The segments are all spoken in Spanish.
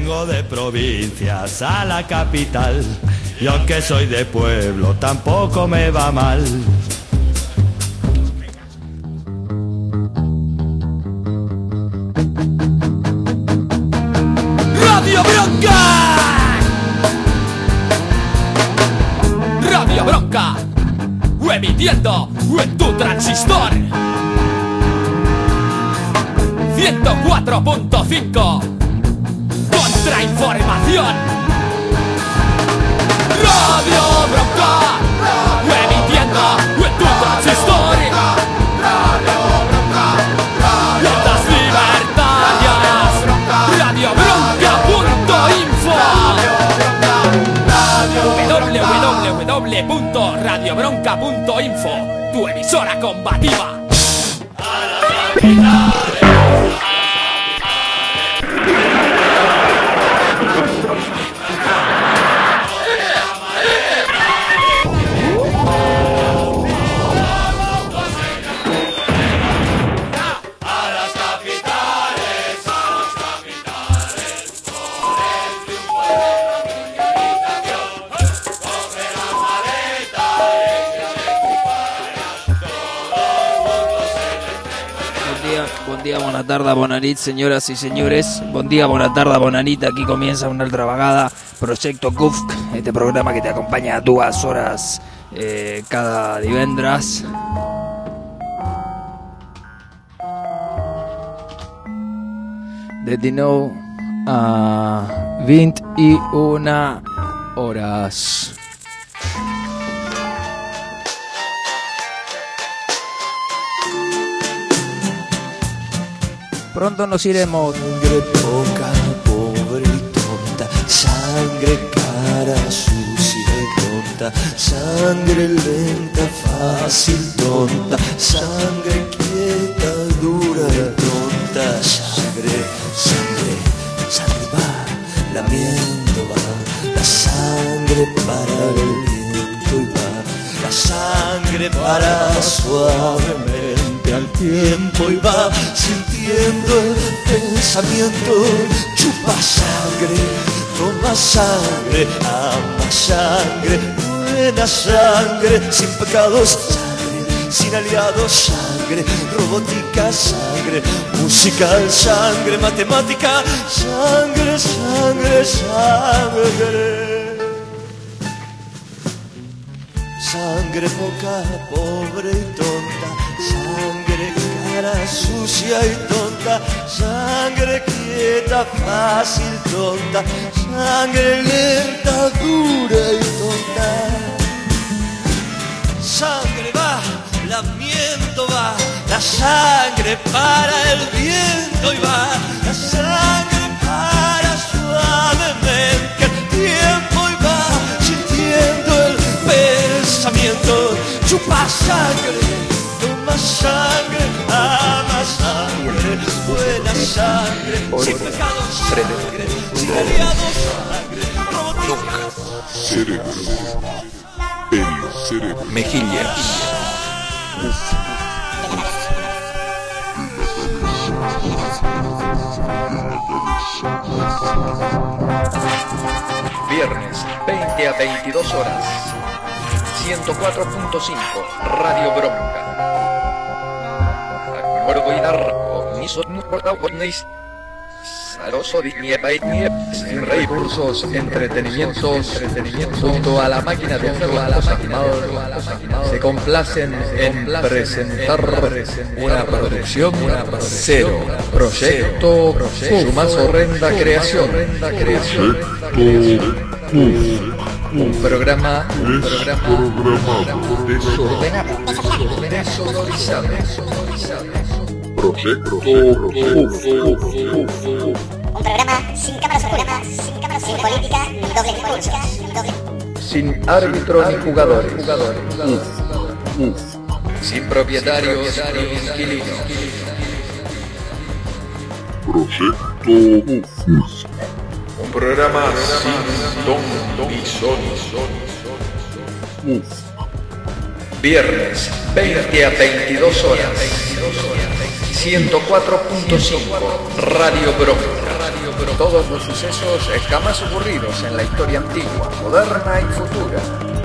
Vengo de provincias a la capital, y aunque soy de pueblo tampoco me va mal. Radio Bronca, Radio Bronca, emitiendo en tu transistor 104.5. Contrainformación. Radio Bronca, emitiendo en tu transistor. Ondas libertarias. Radio Bronca.info. www.radiobronca.info, tu emisora combativa. Bon dia, bona tarda, bona nit, senyores i senyores. Bon dia, bona tarda, bona nit. Aquí comienza una altra vegada Proyecto CUFC, este programa que te acompaña 2 horas cada divendres. De 19 a 21 horas. Pronto nos iremos. Sangre poca, pobre y tonta, sangre cara, sucia y tonta, sangre lenta, fácil, tonta, sangre quieta, dura y tonta, sangre, sangre, sangre va, lamiendo va, la sangre para el viento y va, la sangre para suavemente al tiempo y va, sintiendo el pensamiento, chupa sangre, toma sangre, ama sangre, buena sangre, sin pecados, sangre, sin aliados, sangre, robótica, sangre, musical, sangre, matemática, sangre, sangre, sangre. Sangre poca, pobre y tonta, sangre cara, sucia y tonta, sangre quieta, fácil, tonta, sangre lenta, dura y tonta. Sangre va, lamiento va, la sangre para el viento y va, la sangre para suavemente el tiempo y va, sintiendo el pensamiento, chupa sangre, toma sangre, ama sangre, buena sangre, sin pecados, sangre, sin aliados, sangre, robótica. Cerebro, el cerebro. Mejillas. Viernes, 20 a 22 horas. 104.5 Radio Bronca. Recursos, entretenimientos, junto a la máquina de hacer las cosas mal, se complacen en presentar una producción cero, proyecto, su más horrenda creación, un programa desodorizado. Proyecto Un programa sin cámaras oscuras, sin política ni doble discurso. Sin árbitro ni jugadores. Sin propietarios ni inquilinos. Proyecto Un programa sin ton ni son. Viernes, 20 a 22 horas. 104.5 Radio Bronca. Todos los sucesos jamás ocurridos en la historia antigua, moderna y futura.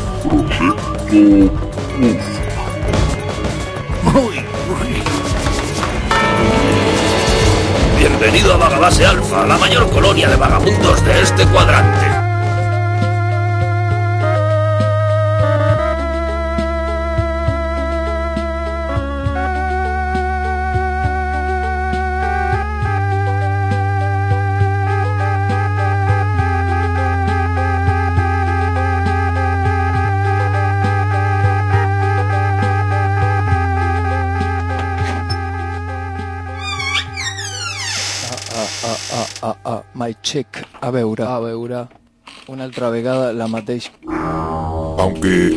Bienvenido a Vagabase Alfa, la mayor colonia de vagabundos de este cuadrante. My check, a veure, una altra vegada la mateix. Aunque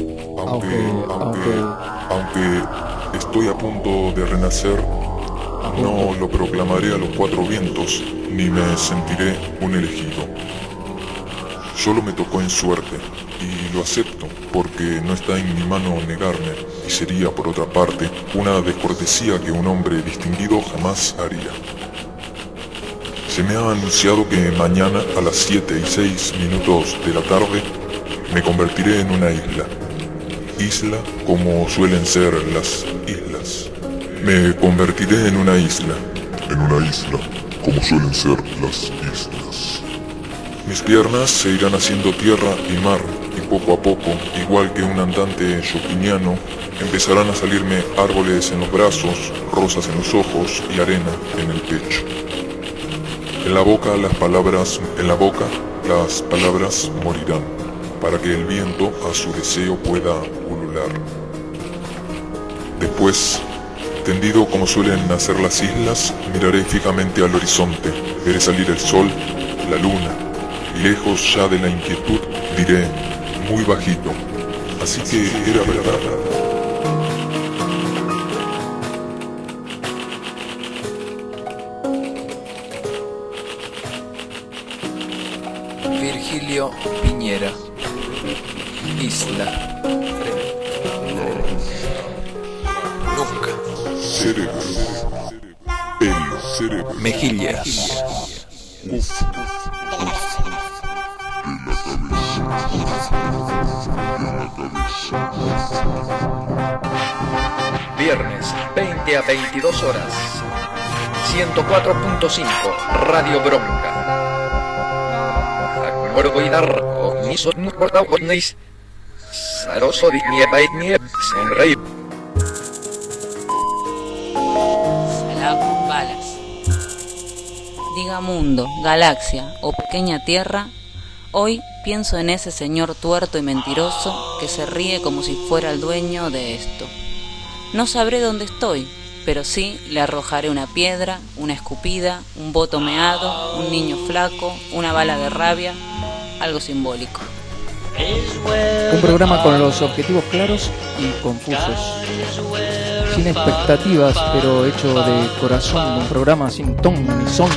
estoy a punto de renacer, no lo proclamaré a los cuatro vientos, ni me sentiré un elegido. Solo me tocó en suerte, y lo acepto, porque no está en mi mano negarme, y sería, por otra parte, una descortesía que un hombre distinguido jamás haría. Se me ha anunciado que mañana a las 7:06 de la tarde me convertiré en una isla. Isla como suelen ser las islas. Me convertiré en una isla. En una isla, como suelen ser las islas. Mis piernas se irán haciendo tierra y mar, y poco a poco, igual que un andante chopiniano, empezarán a salirme árboles en los brazos, rosas en los ojos y arena en el pecho. En la boca las palabras morirán, para que el viento a su deseo pueda ulular. Después, tendido como suelen hacer las islas, miraré fijamente al horizonte, veré salir el sol, la luna, y lejos ya de la inquietud diré, muy bajito, así que era verdad. Virgilio Piñera. Isla. Nunca. Cerebro. El cerebro. Mejillas. Viernes, 20 a 22 horas. 104.5 Radio Bronca. Balas. Diga mundo, galaxia o pequeña tierra, hoy pienso en ese señor tuerto y mentiroso que se ríe como si fuera el dueño de esto. No sabré dónde estoy, pero sí le arrojaré una piedra, una escupida, un voto meado, un niño flaco, una bala de rabia, algo simbólico. Un programa con los objetivos claros y confusos, sin expectativas, pero hecho de corazón, un programa sin ton ni son.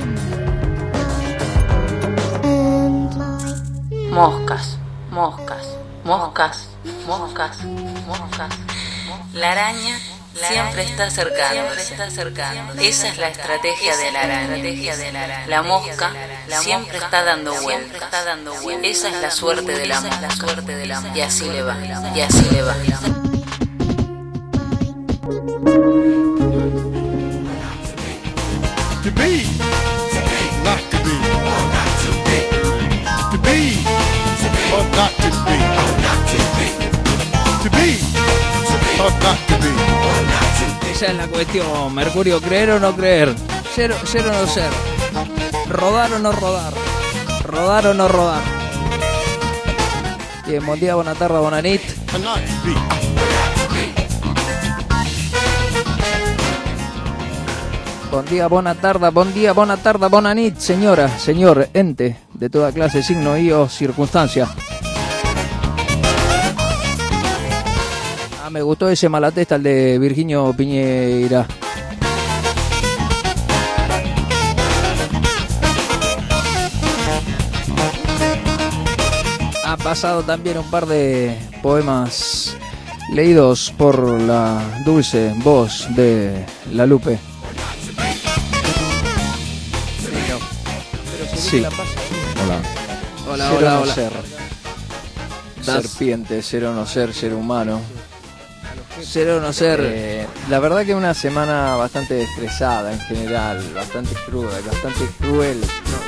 Moscas, moscas, moscas, moscas, moscas. La araña siempre está acercándose. Esa es la estrategia de la araña. La mosca siempre está dando vueltas. Esa es la suerte de la mosca. Y así le va, y así le va. To be, not to be. To be, or not to be. To be, or not to be. Esa es la cuestión, Mercurio, creer o no creer, ser o no ser, rodar o no rodar, rodar o no rodar. Bien, buen día, buena tarde, bona nit. Bon dia, bona tarda, bona nit, señora, señor, ente de toda clase, signo y o circunstancia. Me gustó ese malatesta, el de Virgilio Piñera. Ha pasado también un par de poemas leídos por la dulce voz de La Lupe. Sí. Hola, Ser o hola, no hola. ser. Serpiente, ser o no ser, ser humano. Ser o no ser. La verdad que una semana bastante estresada en general, bastante cruda, bastante cruel.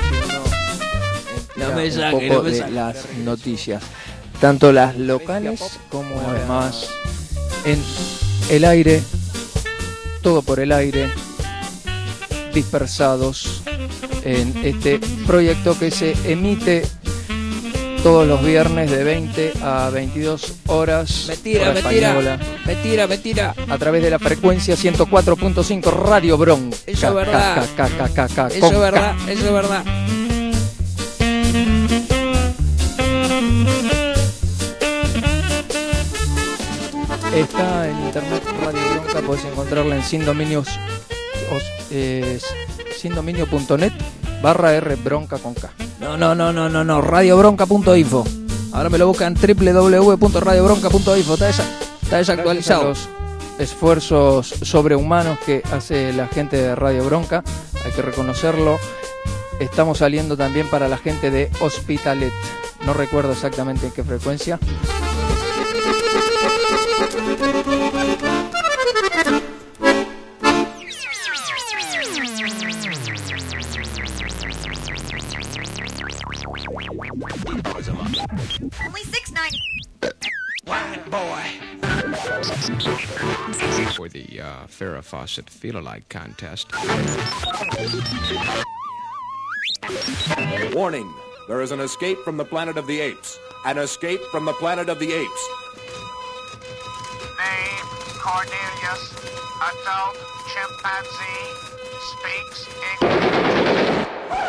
No me un saque, poco no me de saque. las noticias, tanto las locales como además en el aire, todo por el aire, dispersados en este proyecto que se emite todos los viernes de 20 a 22 horas. Mentira, hora mentira. española, Mentira. a través de la frecuencia 104.5 Radio Bronca. Eso es verdad. Eso Con es verdad, K. eso es verdad. Está en internet Radio Bronca, podés encontrarla en sindominio.net/rbronca con K. No, radiobronca.info. Ahora me lo buscan www.radiobronca.info. Está desactualizado. Gracias a los esfuerzos sobrehumanos que hace la gente de Radio Bronca, hay que reconocerlo. Estamos saliendo también para la gente de Hospitalet. No recuerdo exactamente en qué frecuencia. Only $6.90. For the Farrah Fawcett Feel-Alike contest. Warning, there is an escape from the planet of the apes. An escape from the planet of the apes. Name, Cornelius, adult chimpanzee, speaks English.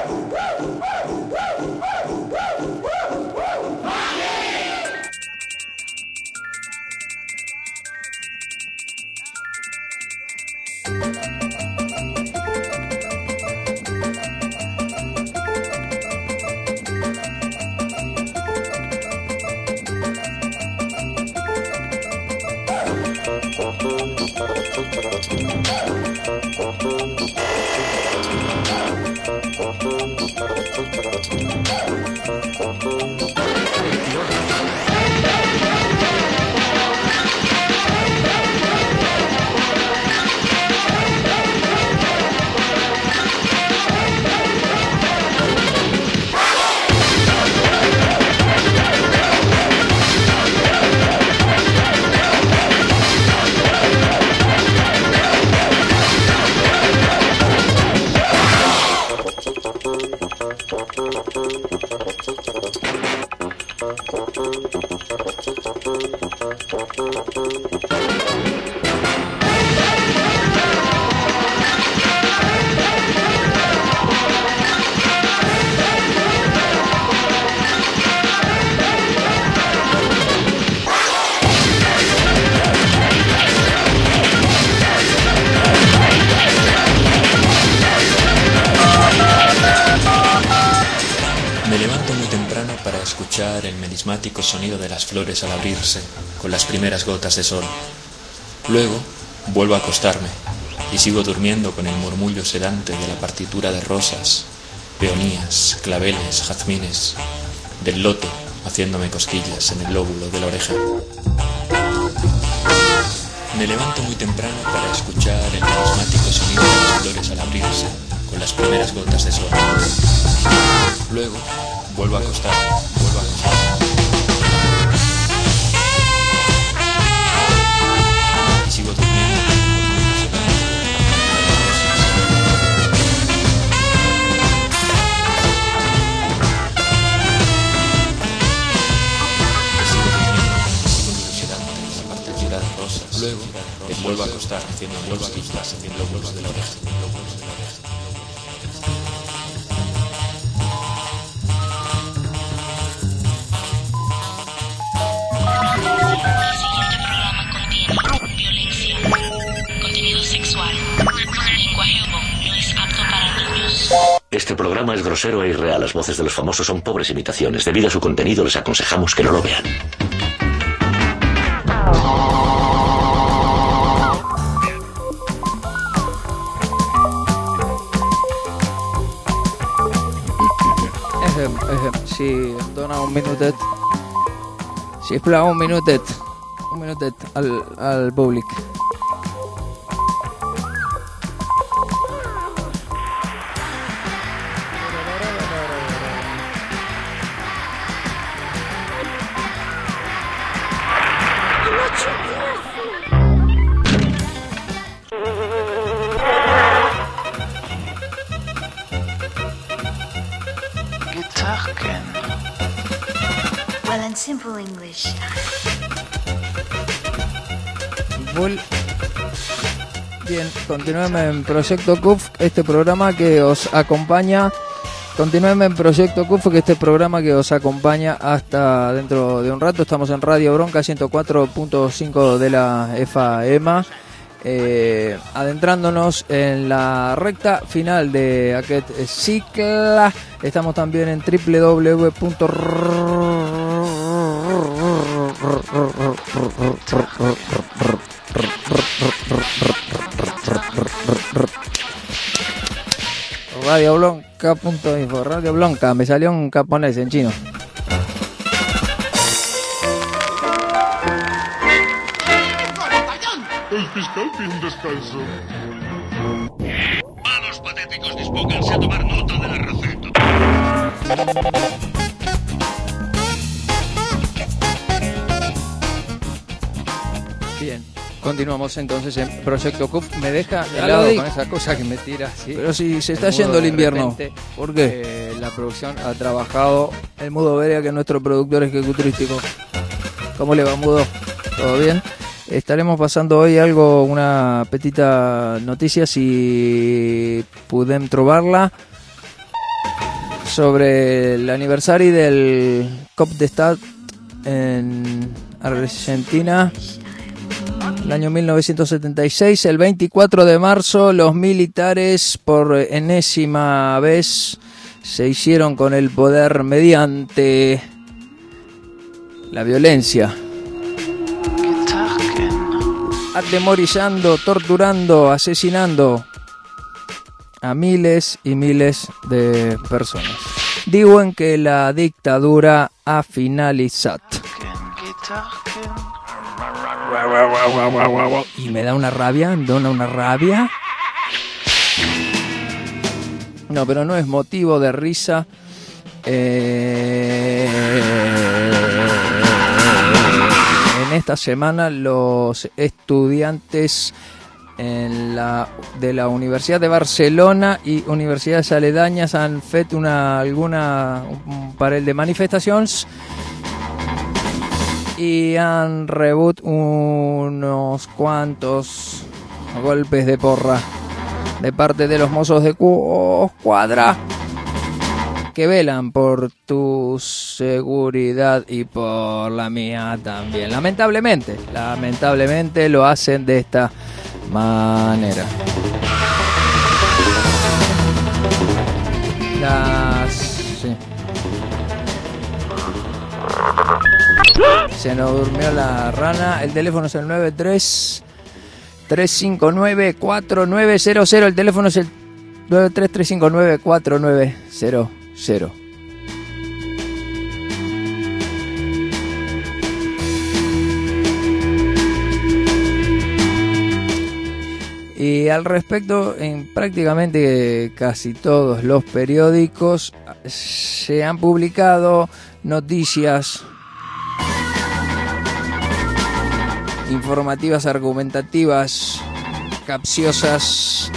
Me levanto muy temprano para escuchar el melismático sonido de las flores al abrirse con las primeras gotas de sol. Luego vuelvo a acostarme y sigo durmiendo con el murmullo sedante de la partitura de rosas, peonías, claveles, jazmines, del loto haciéndome cosquillas en el lóbulo de la oreja. Me levanto muy temprano para escuchar el melismático sonido de las flores al abrirse con las primeras gotas de sol. Luego vuelvo a acostarme, y sigo durmiendo con el murmullo sedante de las rosas. Luego vuelvo a acostar haciendo cosquillas en el lóbulo de la oreja. Contenido sexual, lenguaje no es apto para niños. Este programa es grosero e irreal. Las voces de los famosos son pobres imitaciones. Debido a su contenido, les aconsejamos que no lo vean. si dona un minutet. Sisplau, un minutet al públic. Well, in simple English. Bien, continuemos en Proyecto CUF, este programa que os acompaña. Continuemos en Proyecto CUF, que este programa que os acompaña hasta dentro de un rato. Estamos en Radio Bronca 104.5 de la FM. Adentrándonos en la recta final de aquest cicle. Estamos también en radioblanca.info. Radio Blanca, me salió un japonés en chino. El fiscal pide un descanso. Vamos, patéticos, dispónganse a tomar nota de la receta. Bien, continuamos entonces en Proyecto CUF. Me deja helado con esa cosa que me tira así. Pero si se está yendo el invierno. ¿Por qué? La producción ha trabajado. El Mudo Beria, que es nuestro productor ejecutístico. ¿Cómo le va, Mudo? ¿Todo bien? Estaremos pasando hoy una petita noticia, si podem trobar-la, sobre el aniversario del Cop d'Estat en Argentina, el año 1976. El 24 de marzo los militares por enésima vez se hicieron con el poder mediante la violencia, atemorizando, torturando, asesinando a miles y miles de personas. Diuen que la dictadura ha finalizado. Y me da una rabia, No, pero no es motivo de risa. En esta semana los estudiantes de la Universidad de Barcelona y universidades aledañas han fet un parell de manifestacions y han rebut unos cuantos golpes de porra de parte de los mozos de escuadra que velan por tu seguridad y por la mía también. Lamentablemente lo hacen de esta manera. Sí. Se nos durmió la rana. El teléfono es el 93-359-4900. El teléfono es el 93-359-4900. Y al respecto, en prácticamente casi todos los periódicos se han publicado noticias informativas, argumentativas, capciosas,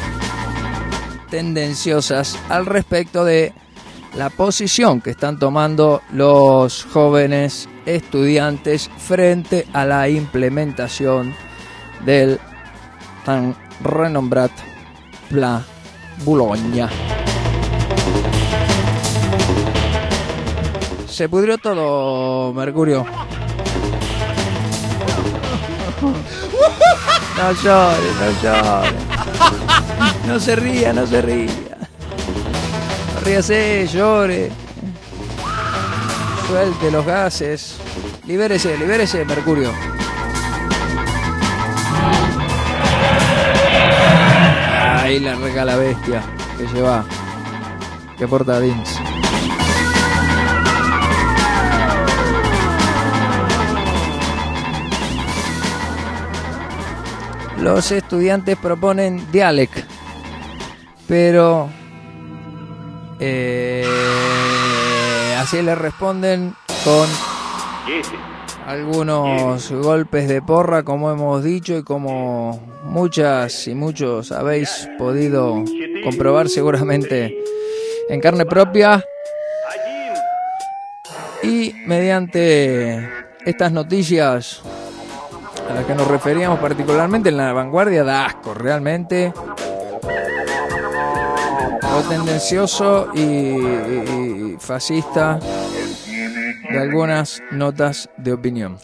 tendenciosas al respecto de la posición que están tomando los jóvenes estudiantes frente a la implementación del tan renombrado Pla Bologna. Se pudrió todo, Mercurio. No llore. No se ría. No ríase, llore. Suelte los gases. Libérese, Mercurio. Ahí la regala bestia que lleva, que porta Dins. Los estudiantes proponen diálogo, pero así le responden con algunos golpes de porra, como hemos dicho y como muchas y muchos habéis podido comprobar seguramente en carne propia. Y mediante estas noticias a las que nos referíamos particularmente en La Vanguardia, da asco realmente lo tendencioso y fascista de algunas notas de opinión.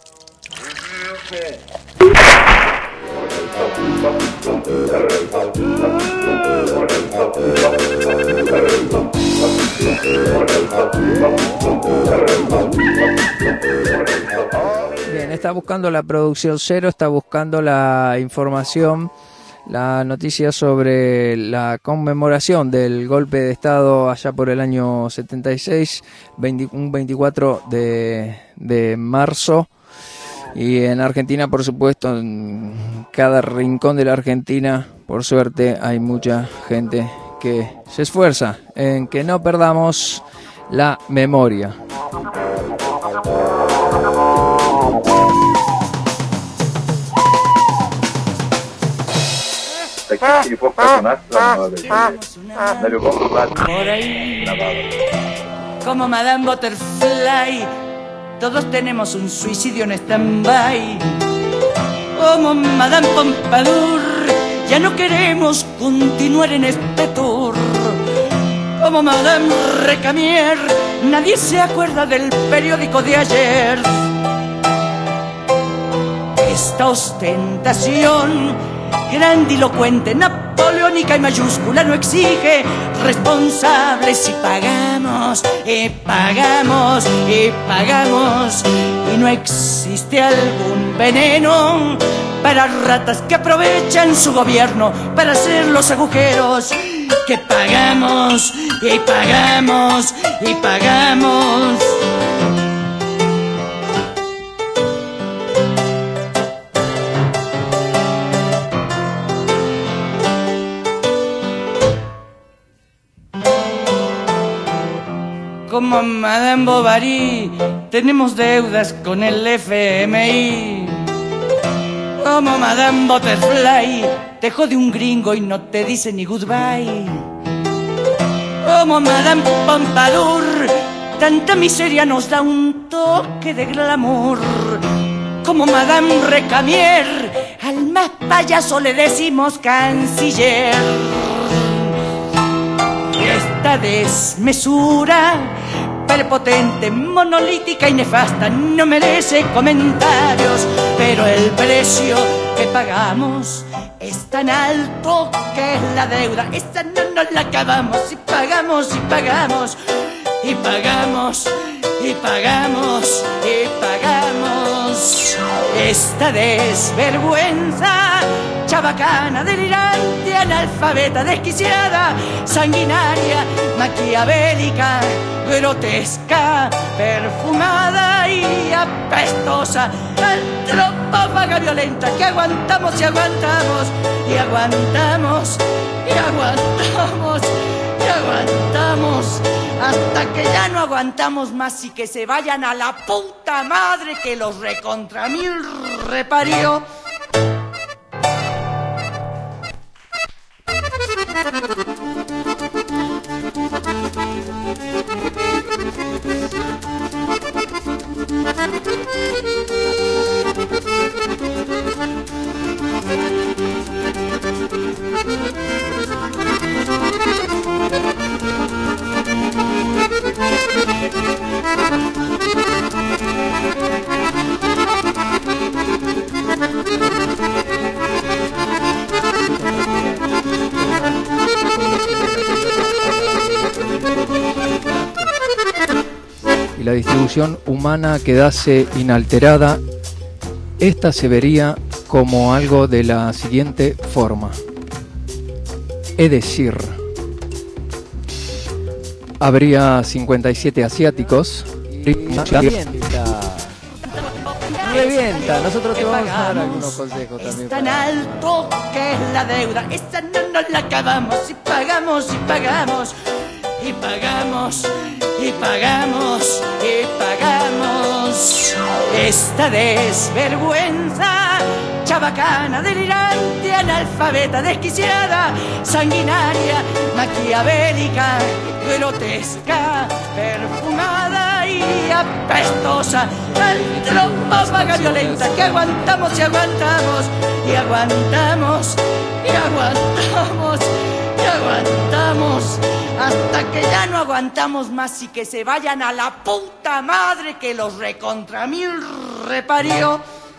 Bien, está buscando la producción cero, está buscando la información, la noticia sobre la conmemoración del golpe de Estado allá por el año 76, un 24 de marzo. Y en Argentina, por supuesto, en cada rincón de la Argentina, por suerte, hay mucha gente que se esfuerza en que no perdamos la memoria. Por ahí, como Madame Butterfly, todos tenemos un suicidio en stand-by. Como Madame Pompadour, ya no queremos continuar en este tour. Como Madame Recamier, nadie se acuerda del periódico de ayer. Esta ostentación grandilocuente, napoleónica y mayúscula no exige responsables. Y pagamos, y pagamos, y pagamos. Y no existe algún veneno para ratas que aprovechan su gobierno para hacer los agujeros. Que pagamos, y pagamos, y pagamos. Como Madame Bovary, tenemos deudas con el FMI. Como Madame Butterfly, te jode un gringo y no te dice ni goodbye. Como Madame Pompadour, tanta miseria nos da un toque de glamour. Como Madame Recamier, al más payaso le decimos canciller. Esta desmesura prepotente, monolítica y nefasta no merece comentarios, pero el precio que pagamos es tan alto que es la deuda. Esta no nos la acabamos. Y pagamos, y pagamos, y pagamos, y pagamos, y pagamos. Esta desvergüenza chabacana, delirante, analfabeta, desquiciada, sanguinaria, maquiavélica, grotesca, perfumada y apestosa, antropófaga violenta, que aguantamos y aguantamos, y aguantamos, y aguantamos, y aguantamos, hasta que ya no aguantamos más y que se vayan a la puta madre que los recontra mil reparió. Y la distribución humana quedase inalterada, esta se vería como algo de la siguiente forma. Es decir, habría 57 asiáticos, revienta. Nosotros te vamos a dar algunos consejos también. Es tan alto que es la deuda, esa no nos la acabamos. Y pagamos, y pagamos, y pagamos, y pagamos, y pagamos. Esta desvergüenza, chabacana, delirante, analfabeta, desquiciada, sanguinaria, maquiavélica, grotesca, perfumada y apestosa, antropófaga violenta, que aguantamos y aguantamos, y aguantamos, y aguantamos, y aguantamos, hasta que ya no aguantamos más y que se vayan a la puta madre que los recontra mil reparió.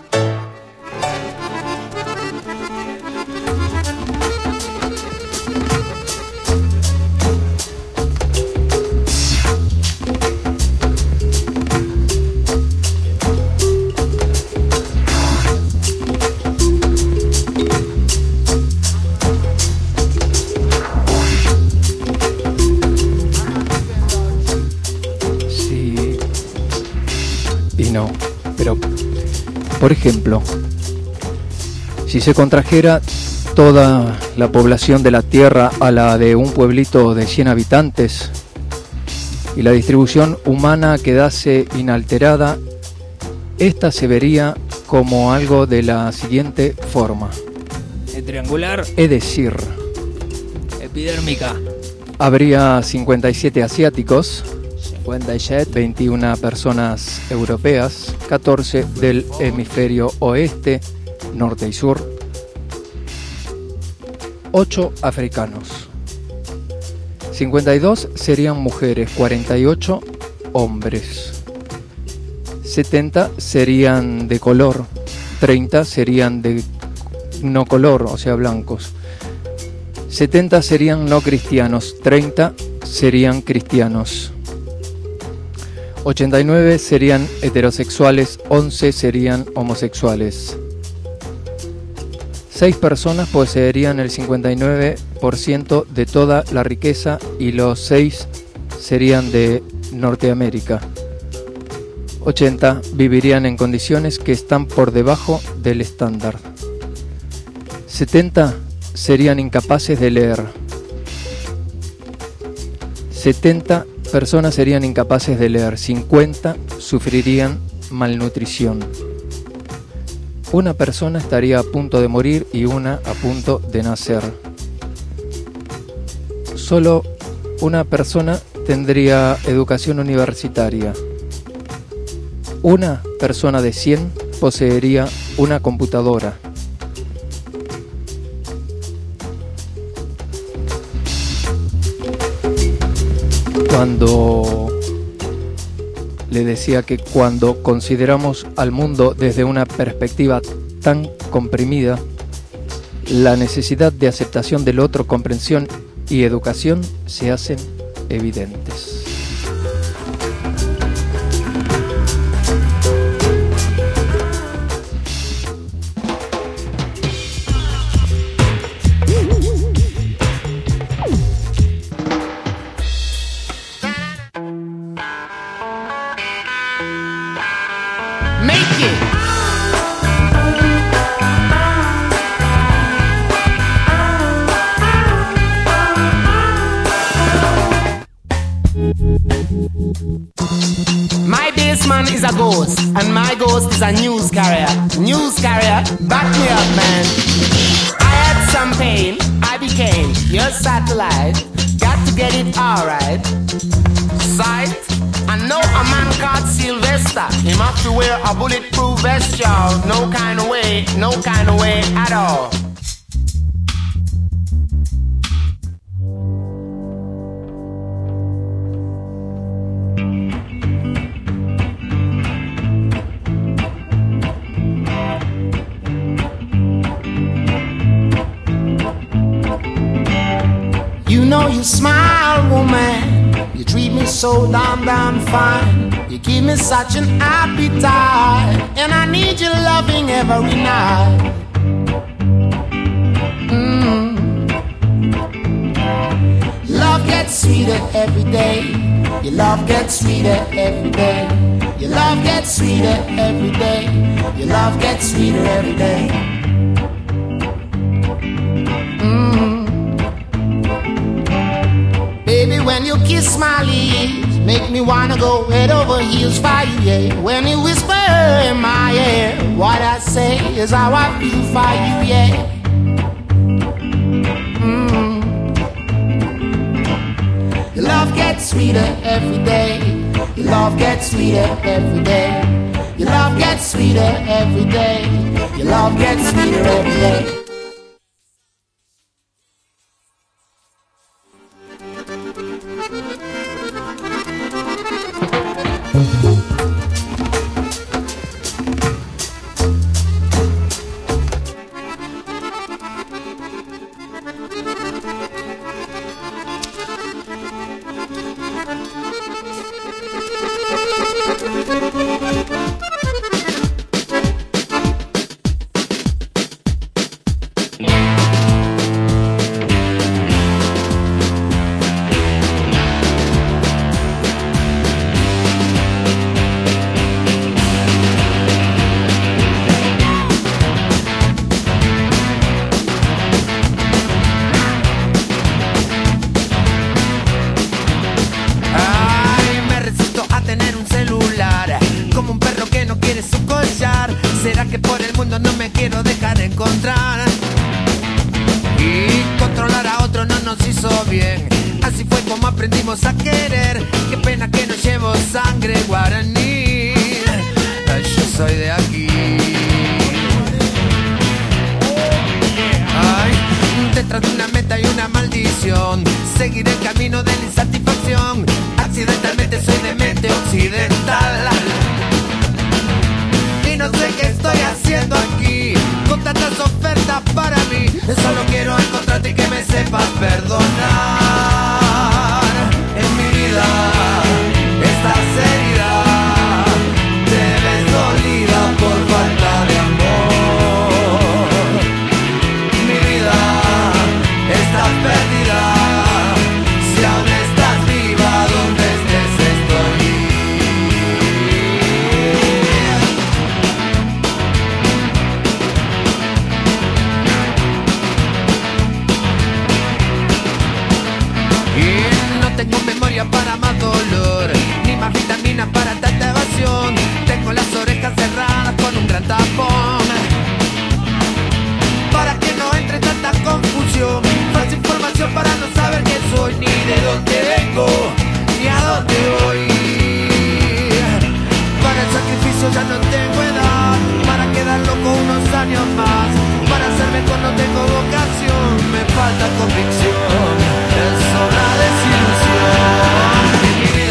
No, pero por ejemplo, si se contrajera toda la población de la Tierra a la de un pueblito de 100 habitantes y la distribución humana quedase inalterada, esta se vería como algo de la siguiente forma. Triangular. Es decir, epidérmica. Habría 57 asiáticos, 21 personas europeas, 14 del hemisferio oeste, norte y sur, 8 africanos, 52 serían mujeres, 48 hombres, 70 serían de color, 30 serían de no color, o sea blancos, 70 serían no cristianos, 30 serían cristianos, 89 serían heterosexuales, 11 serían homosexuales. 6 personas poseerían el 59% de toda la riqueza y los 6 serían de Norteamérica. 80 vivirían en condiciones que están por debajo del estándar. 70 serían incapaces de leer. 70 personas serían incapaces de leer, 50 sufrirían malnutrición. Una persona estaría a punto de morir y una a punto de nacer. Solo una persona tendría educación universitaria. Una persona de 100 poseería una computadora. Cuando le decía que cuando consideramos al mundo desde una perspectiva tan comprimida, la necesidad de aceptación del otro, comprensión y educación se hacen evidentes. My bassman is a ghost, and my ghost is a news carrier. News carrier, back me up, man. I had some pain, I became your satellite. Got to get it alright. Sight, I know a man called Sylvester. Him have to wear a bulletproof vest, y'all. No kind of way at all. You know you smile, woman. You treat me so damn fine. You give me such an appetite, and I need your loving every night. Love gets sweeter every day. Your love gets sweeter every day. Your love gets sweeter every day. Your love gets sweeter every day. Baby, when you kiss my lips, make me wanna go head over heels for you, yeah. When you whisper in my ear, what I say is how I feel for you, yeah. Your love gets sweeter every day. Your love gets sweeter every day. Your love gets sweeter every day. Your love gets sweeter every day.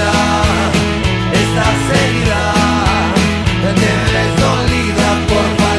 Por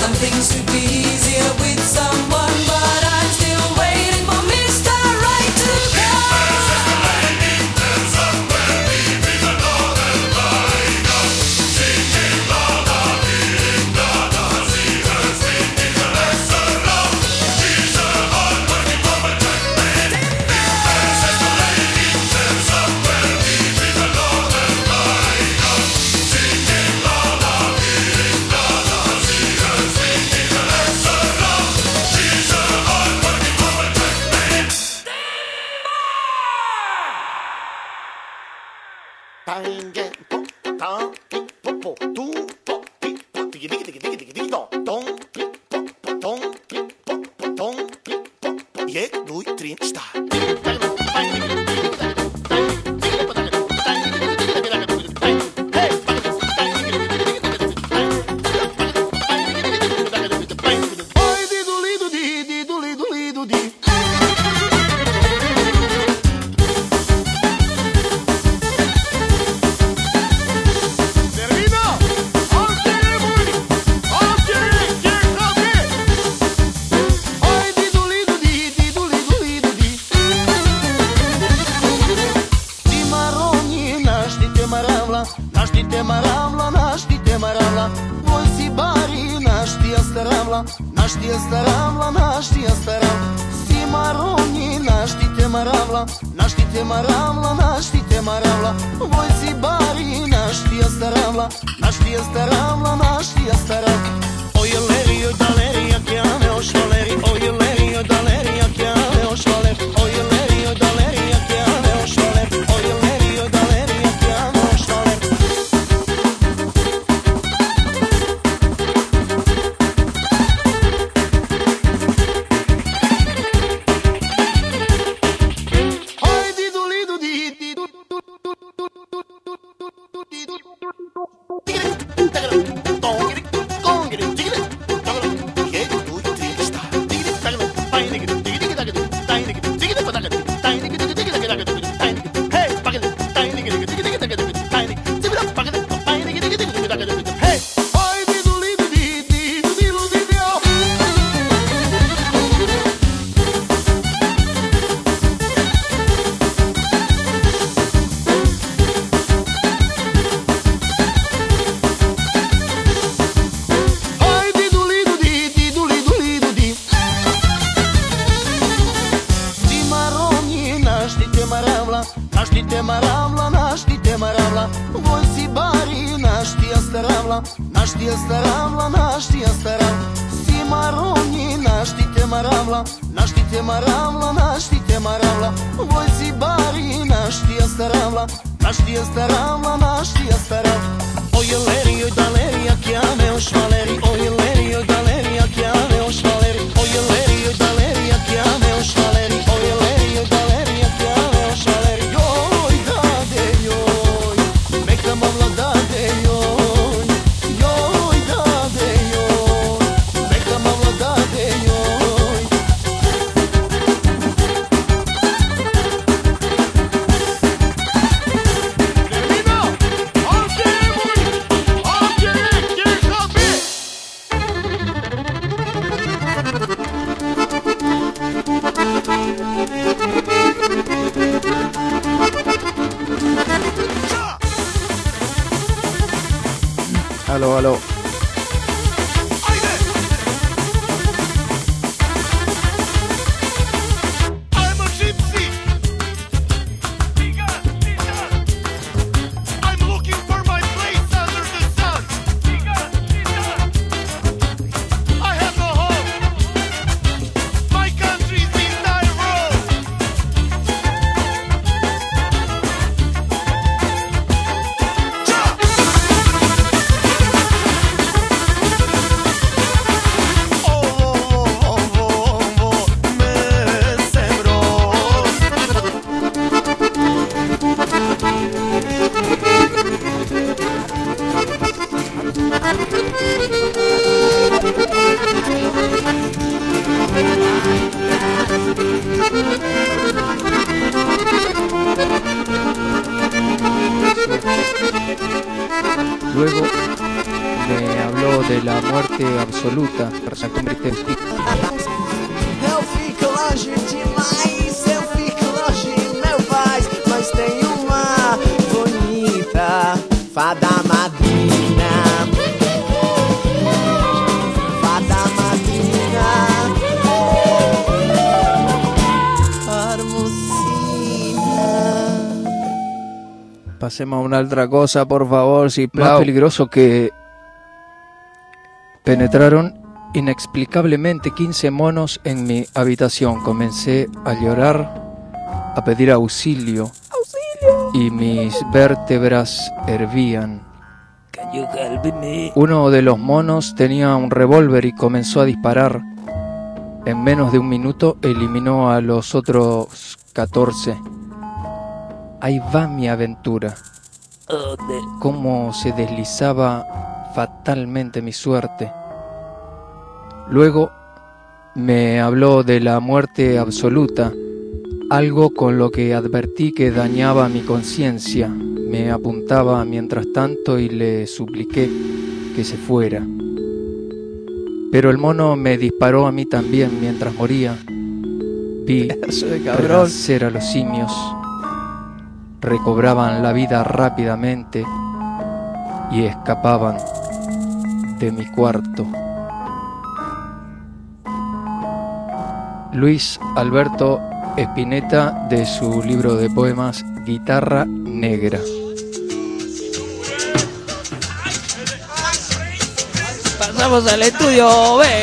things would be easier with someone, but I'm still waiting for Mr. Right to Aló. muerte absoluta. Se convierte en Eu fico longe demais, eu fico longe, meu paz. Mas tem uma bonita fada madrina. Fada madrina. Hermosina. Pasemos a una otra cosa, por favor, si más peligroso que penetraron inexplicablemente 15 monos en mi habitación. Comencé a llorar, a pedir auxilio. Y mis vértebras hervían. Can you help me? Uno de los monos tenía un revólver y comenzó a disparar. En menos de un minuto eliminó a los otros 14. Ahí va mi aventura. Cómo se deslizaba fatalmente mi suerte. Luego me habló de la muerte absoluta, algo con lo que advertí que dañaba mi conciencia. Me apuntaba mientras tanto y le supliqué que se fuera. Pero el mono me disparó a mí también mientras moría. Vi renacer a los simios. Recobraban la vida rápidamente y escapaban de mi cuarto. Luis Alberto Spinetta, de su libro de poemas Guitarra Negra. Pasamos al estudio B.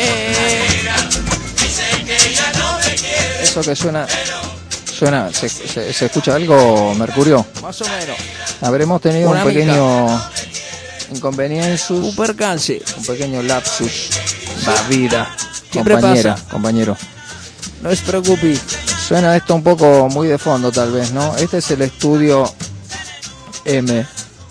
Eso que suena, ¿se escucha algo, Mercurio? Más o menos. Habremos tenido Una un pequeño inconveniente, un percance, un pequeño lapsus. La vida, Siempre compañera, pasa. compañero. No es preocupe. Suena esto un poco muy de fondo, tal vez, ¿no? Este es el estudio MIB.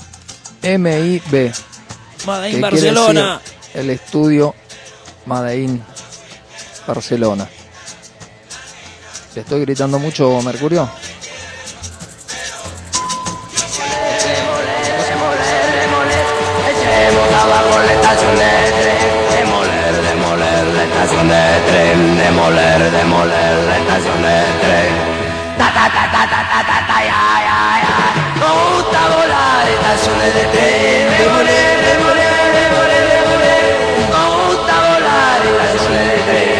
Made in que Barcelona. quiere decir el estudio Made in Barcelona. ¿Te estoy gritando mucho, Mercurio? Echemos abajo la estación de tren. Demoler la estación de tren. Demoler la estación de tren. Ta ta ta ta ta ta ta ta ya ya ya. Me gusta volar estaciones de tren. Demoler. Me gusta volar estaciones de tren.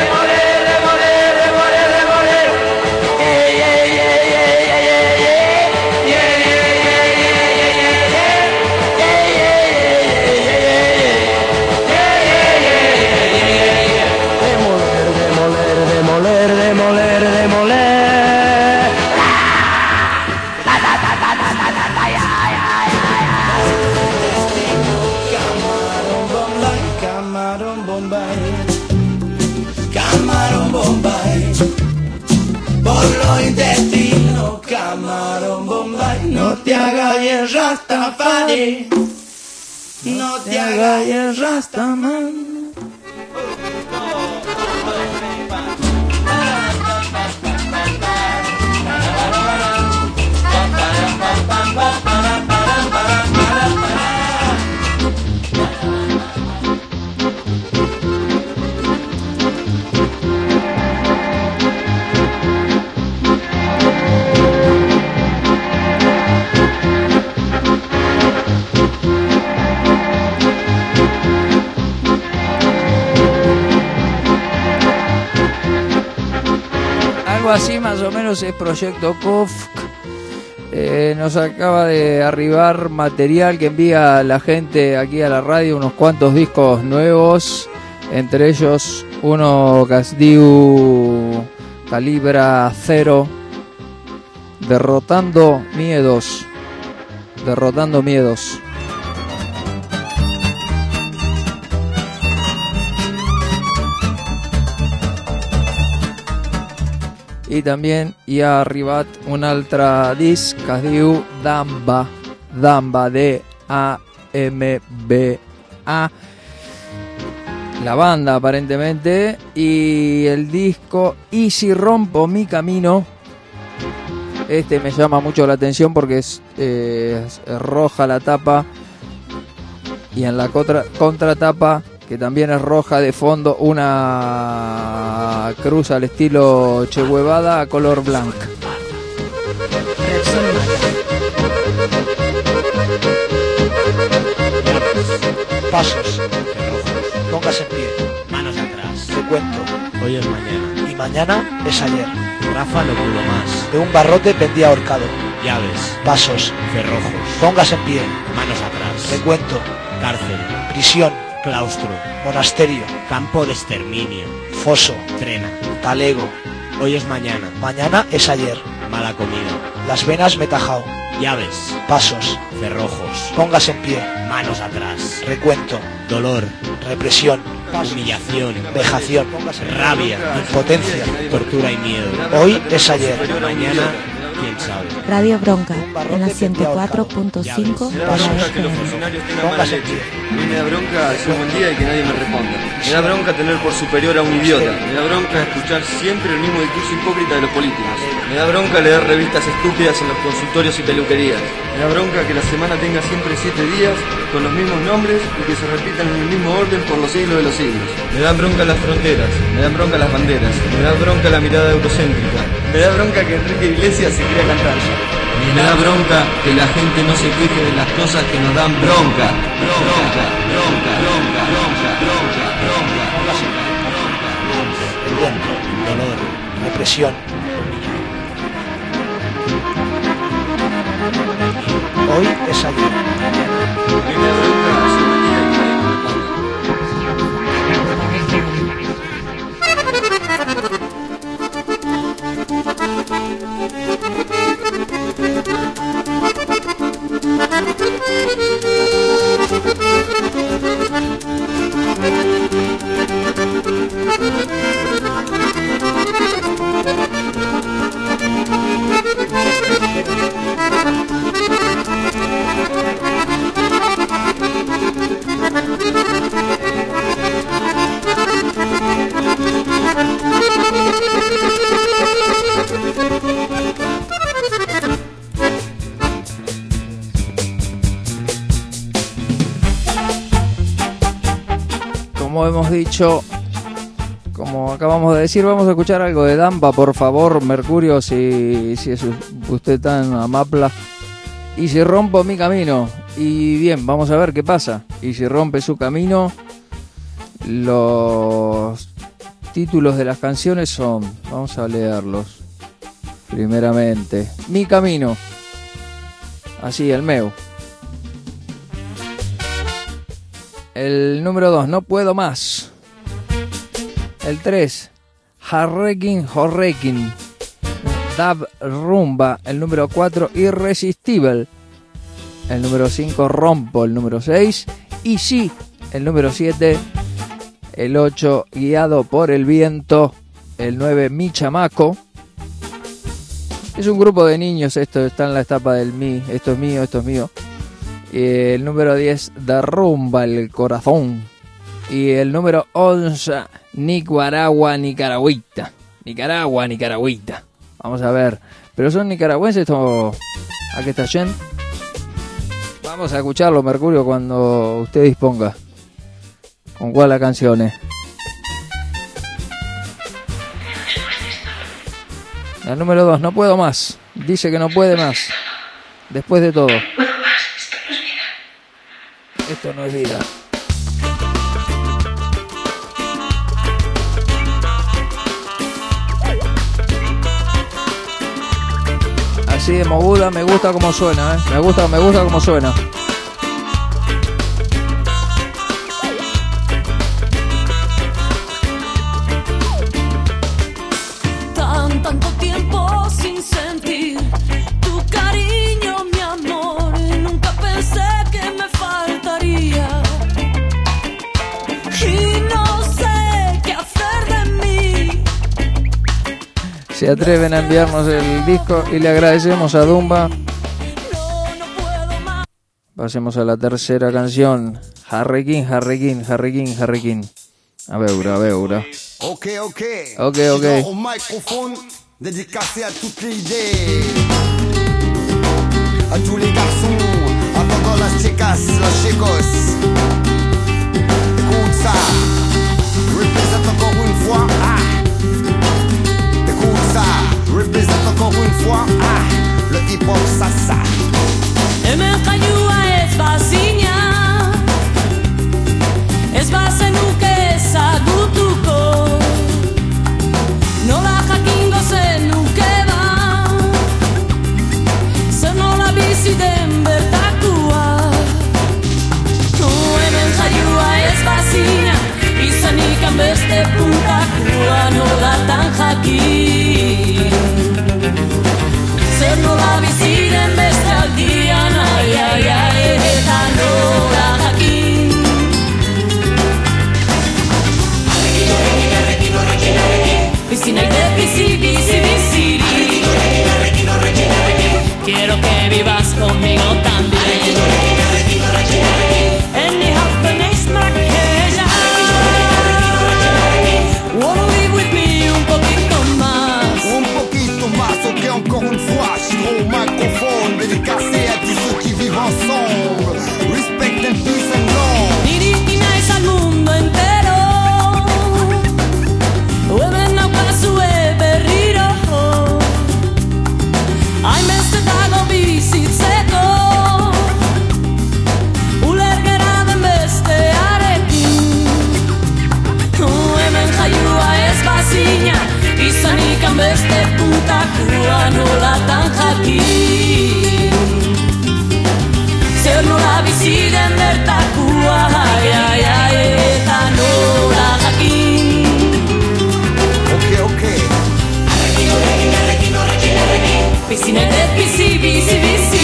Camarón Bombay, por lo intestino, Camarón Bombay, no te hagas el Rastafari, no te hagas el Rastaman. Algo así más o menos es Proyecto Kufk. Nos acaba de arribar material que envía la gente aquí a la radio, unos cuantos discos nuevos, entre ellos uno Casdiu Calibra 0, Derrotando Miedos. I també hi ha arribat un altre disc que es diu Damba, D-A-M-B-A, la banda aparentemente, y el disco Y si rompo mi camino. Este me llama mucho la atención porque es roja la tapa y en la contratapa que también es roja de fondo, una cruz al estilo Che Guevara a color blanco. Pasos. Póngase en pie. Manos atrás. Recuento. Hoy es mañana. Y mañana es ayer. Rafa no pudo más. De un barrote pendía ahorcado. Llaves. Pasos. Cerrojos. Póngase en pie. Manos atrás. Recuento. Cárcel. Prisión. Claustro. Monasterio. Campo de exterminio. Foso. Trena. Talego. Hoy es mañana. Mañana es ayer. Mala comida. Las venas me tajao. Llaves. Pasos. Cerrojos. Póngase en pie. Manos atrás. Recuento. Dolor. Represión. Humillación. Vejación. Rabia. Impotencia. Tortura y miedo. Hoy es ayer. Mañana, quién sabe. Radio Bronca, en la 104.5. Me da bronca que los funcionarios tengan mala leche. A mí me da bronca decir buen día y que nadie me responda. Me da bronca tener por superior a un idiota. Me da bronca escuchar siempre el mismo discurso hipócrita de los políticos. Me da bronca leer revistas estúpidas en los consultorios y peluquerías. Me da bronca que la semana tenga siempre 7 días con los mismos nombres y que se repitan en el mismo orden por los siglos de los siglos. Me dan bronca las fronteras, me dan bronca las banderas, me da bronca la mirada eurocéntrica. Me da bronca que Enrique Iglesias se quiera cantar. Me da bronca que la gente no se queje de las cosas que nos dan bronca. Bronca, bronca, bronca, bronca, bronca, bronca. Encuentro. Dolor. Represión. Hoy es ayer. A mí me da bronca hacer buen día y que nadie me responda. Como hemos dicho, como acabamos de decir, vamos a escuchar algo de Dampa, por favor, Mercurio, si es usted tan amable. Y si rompo mi camino, y bien, vamos a ver qué pasa. Y si rompe su camino, los títulos de las canciones son, vamos a leerlos. Primeramente, Mi Camino, así, el meu. El número 2, No Puedo Más. El 3, Harrekin Horrekin, Dab Rumba. El número 4, Irresistible. El número 5, Rompo. El número 6, Y sí. El número 7, el 8, Guiado por el Viento. El 9, Mi Chamaco. Es un grupo de niños, esto está en la etapa del mi, esto es mío, esto es mío. El número 10, Derrumba el Corazón. Y el número 11, Nicaragua, Nicaragüita. Nicaragua, Nicaragüita. Vamos a ver. ¿Pero son nicaragüenses estos? ¿A qué está yendo? Vamos a escucharlo, Mercurio, cuando usted disponga. ¿Con cuál la canción es? El número 2, No Puedo Más. Dice que no puede más. Después de todo. Esto no es vida. Así de moguda, me gusta como suena, Me gusta como suena. Tanto tiempo sin sentir tu cariño, mi amor. Nunca pensé que me faltaría. Y no sé qué hacer de mí. Se atreven a enviarnos el disco y le agradecemos a Dumba. Pasemos a la tercera canción. Harrekin, Harrekin, Harrekin, Harrekin. A veure. Ok. Ok. Au microphone, dédicacé à toutes les idées. À tous les garçons, attendant las chicas, los chicos. Écoute ça. Représente encore une fois, écoute ça. Représente encore une fois, le hip-hop ça. Hemen jaioa ez bazina, ez bazenuke ezagutuko, nola jakingo zenuke ba, zer nola bizi den bertakua. Hemen jaioa ez bazina, izanik beste puntakua, nolatan jakin, zer nola bizi den beste aldian, ai, eta nola jakin. Bizi nahi dut bizi. Quiero que vivas conmigo también. En die happen is maquilla. Wanna live with me un poquito más. Un poquito más, ok, encore une fois. J'suis au microphone, dédicacé à tous ceux qui vivent ensemble. Respect and peace and love. Nirikin naiz al mundo entero. Hemen naukazue berriro. Hainbeste dago bizitzeko. Ulergera den bestearekin. Hemen jaioa ez bazina, izanik beste puntakua, nolatan jakin. Zer nola bizi den bertakua, ai, eta nola jakin. Ok. Bizi nahi dut bizi.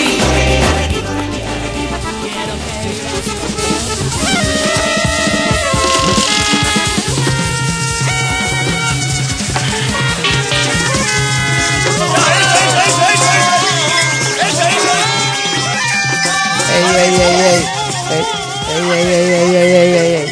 Ey.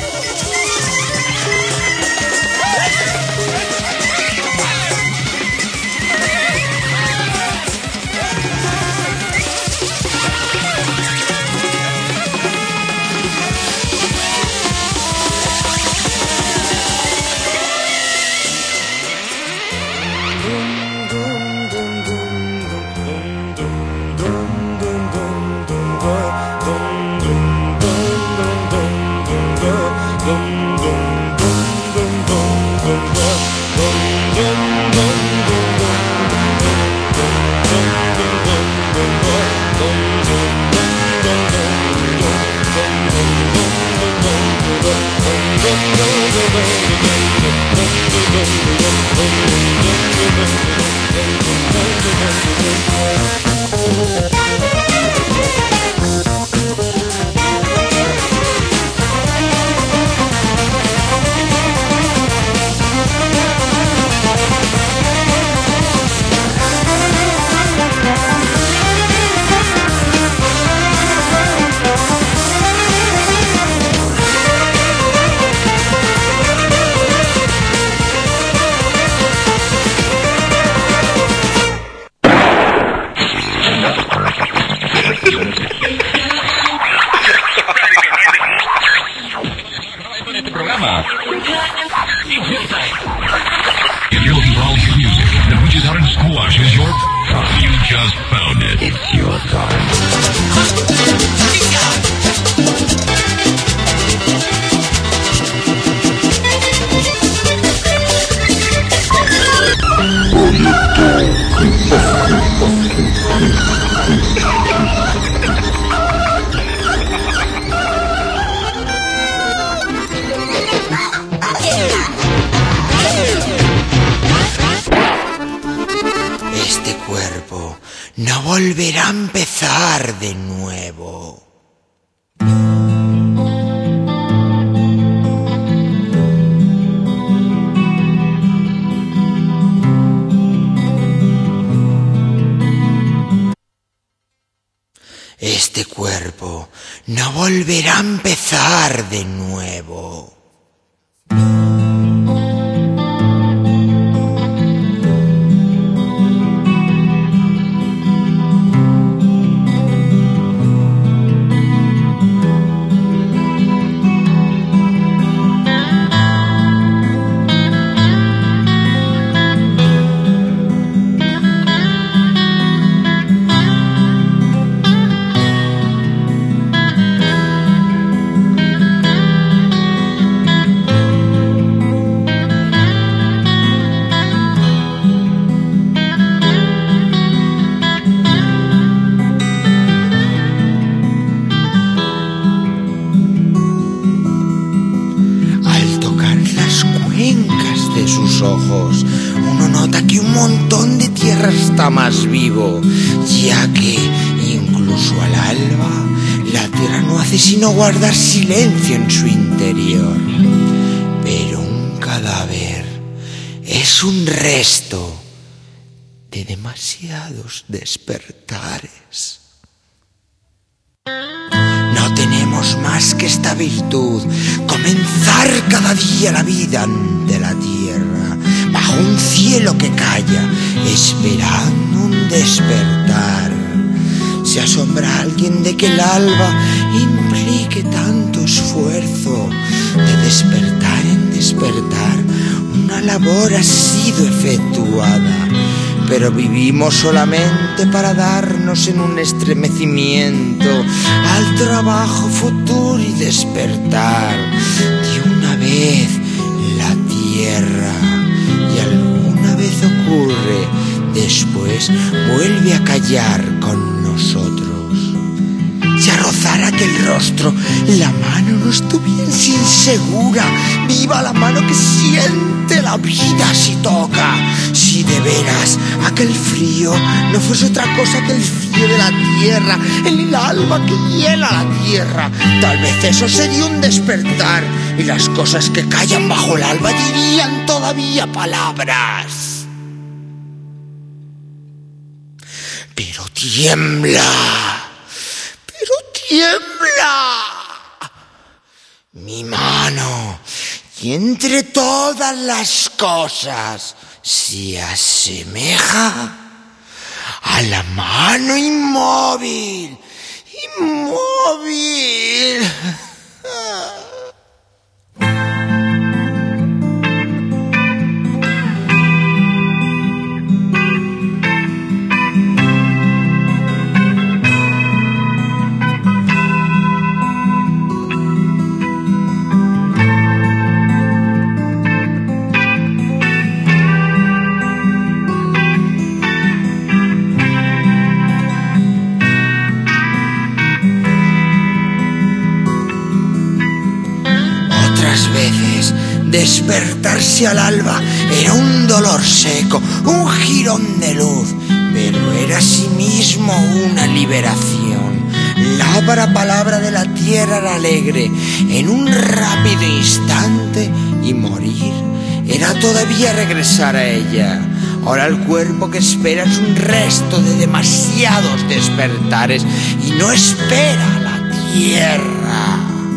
If you're looking for all new music that reaches out and squashes your pride, you just found it. It's your Este cuerpo no volverá a empezar de nuevo. Este cuerpo no volverá a empezar de nuevo. encas de sus ojos, uno nota que un montón de tierra está más vivo, ya que incluso al alba la tierra no hace sino guardar silencio en su interior. Pero un cadáver es un resto de demasiados despertares. No tenemos más que esta virtud, comenzar cada día la vida ante la tierra, bajo un cielo que calla, esperando un despertar. ¿Se asombra alguien de que el alba implique tanto esfuerzo? De despertar en despertar, una labor ha sido efectuada, pero vivimos solamente para darnos en un estremecimiento al trabajo futuro y despertar de una vez la tierra. Y alguna vez ocurre, después vuelve a callar con nosotros. Se rozara aquel rostro, la mano no estuviese insegura, viva la mano que siente la vida si toca. Si de veras aquel frío no fuese otra cosa que el frío de la tierra, el alma que hiela la tierra, tal vez eso sería un despertar, y las cosas que callan bajo el alba dirían todavía palabras. Pero tiembla, mi mano, y entre todas las cosas se asemeja a la mano inmóvil. Despertarse al alba era un dolor seco, un jirón de luz, pero era asimismo una liberación. La palabra de la tierra era alegre en un rápido instante, y morir era todavía regresar a ella. Ahora el cuerpo que espera es un resto de demasiados despertares y no espera a la tierra.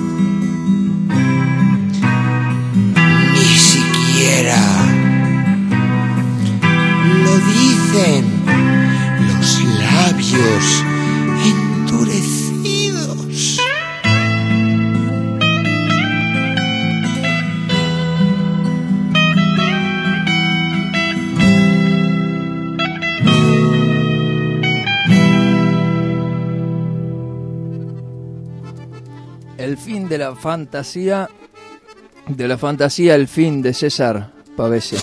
Lo dicen los labios endurecidos. El fin de la fantasía, el fin de César Pavese.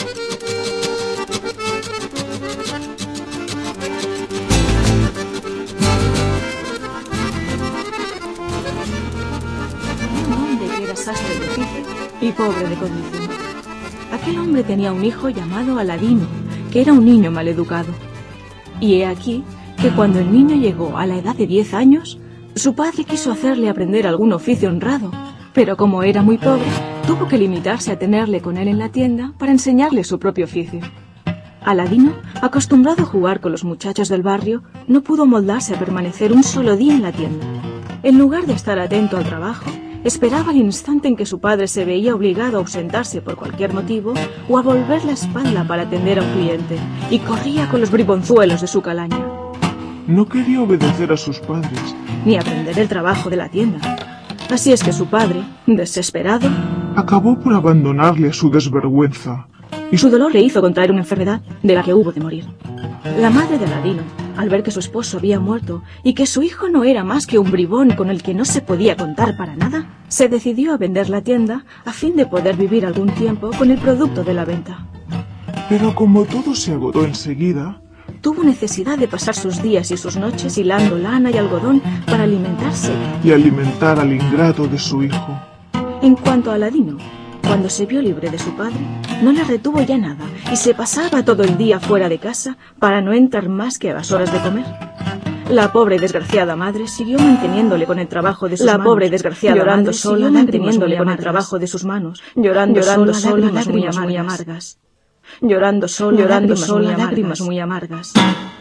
Un hombre que era sastre de oficio y pobre de condición. Aquel hombre tenía un hijo llamado Aladino, que era un niño maleducado. Y he aquí que cuando el niño llegó a la edad de 10 años, su padre quiso hacerle aprender algún oficio honrado, pero como era muy pobre, tuvo que limitarse a tenerle con él en la tienda para enseñarle su propio oficio. Aladino, acostumbrado a jugar con los muchachos del barrio, no pudo moldarse a permanecer un solo día en la tienda. En lugar de estar atento al trabajo, esperaba el instante en que su padre se veía obligado a ausentarse por cualquier motivo o a volver la espalda para atender a un cliente, y corría con los bribonzuelos de su calaña. No quería obedecer a sus padres, ni aprender el trabajo de la tienda. Así es que su padre, desesperado, acabó por abandonarle a su desvergüenza. Y su dolor le hizo contraer una enfermedad de la que hubo de morir. La madre de Aladino, al ver que su esposo había muerto y que su hijo no era más que un bribón con el que no se podía contar para nada, se decidió a vender la tienda a fin de poder vivir algún tiempo con el producto de la venta. Pero como todo se agotó enseguida, tuvo necesidad de pasar sus días y sus noches hilando lana y algodón para alimentarse y alimentar al ingrato de su hijo. En cuanto a Aladino, Cuando se vio libre de su padre, no le retuvo ya nada y se pasaba todo el día fuera de casa para no entrar más que a las horas de comer. La pobre y desgraciada madre siguió manteniéndole con el trabajo de sus manos. La pobre y desgraciada llorando sola, manteniéndole con el trabajo de sus manos, llorando sola, lágrimas muy amargas. Llorando sola, lágrimas muy amargas.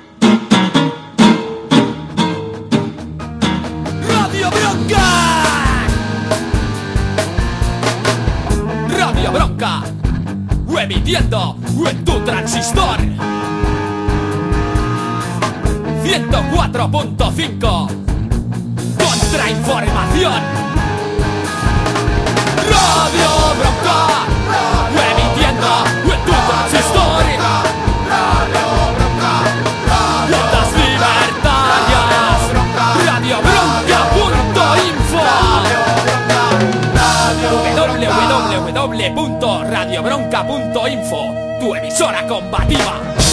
Radio Bronca. Radio Bronca, emitiendo en tu transistor 104.5. Contrainformación. Radio Bronca, emitiendo en tu transistor. Ondas libertarias. Radiobronca.info. www.radiobronca.info, tu emisora combativa.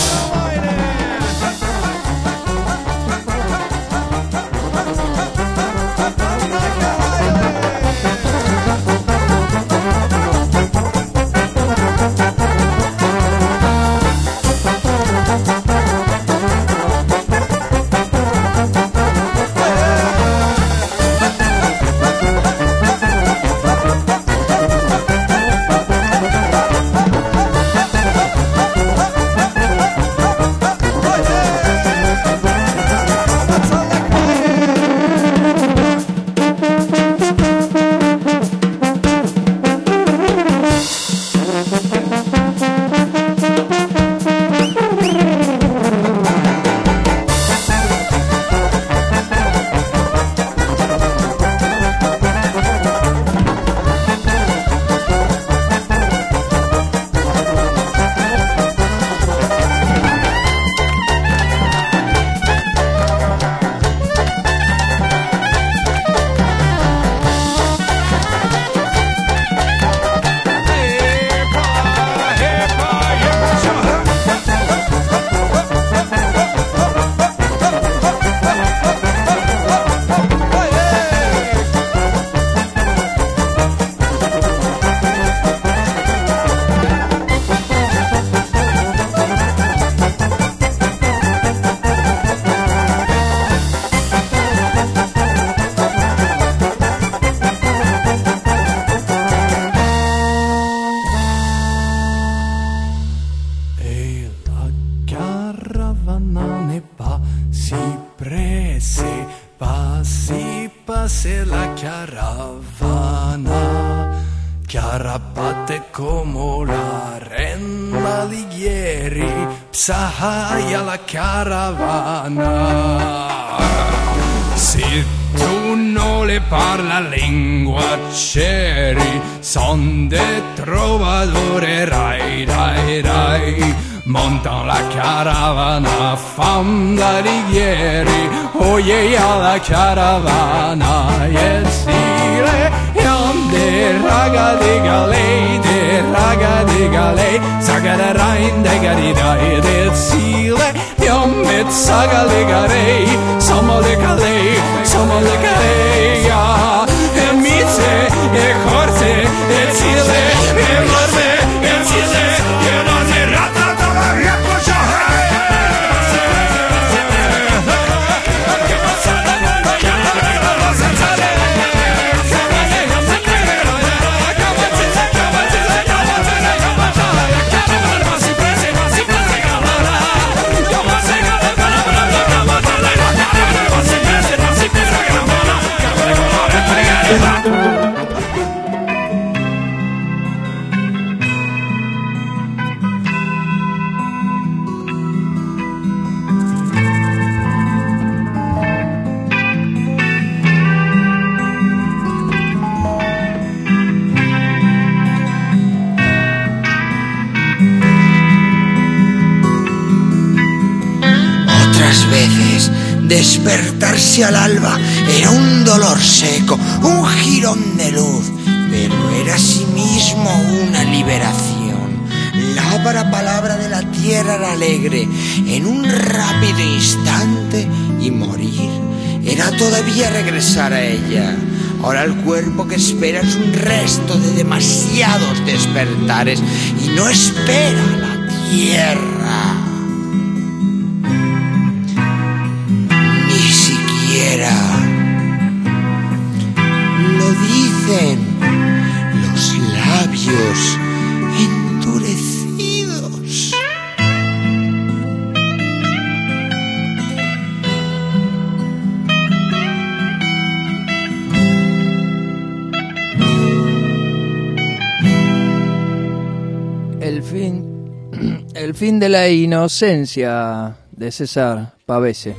pase la caravana, Chiara batte come la renna Alighieri, psaia la caravana. Se tu non le parla lingua c'eri, son de trovadore, rai, rai, rai. Montan la caravana, fan da Alighieri, oh yeah, la caravana, yes, sire, de raga de galei, sagara rain de garidai del sile, yom mit sagale garei, somo de galei, e mize, e corte, e sile, e morme, e sile, e non è rata. Despertarse al alba era un dolor seco, un jirón de luz, pero era asimismo una liberación. La palabra de la tierra era alegre en un rápido instante y morir era todavía regresar a ella. Ahora el cuerpo que espera es un resto de demasiados despertares y no espera la tierra. Ni siquiera lo dicen los labios endurecidos. El fin de la inocencia de César Pavese.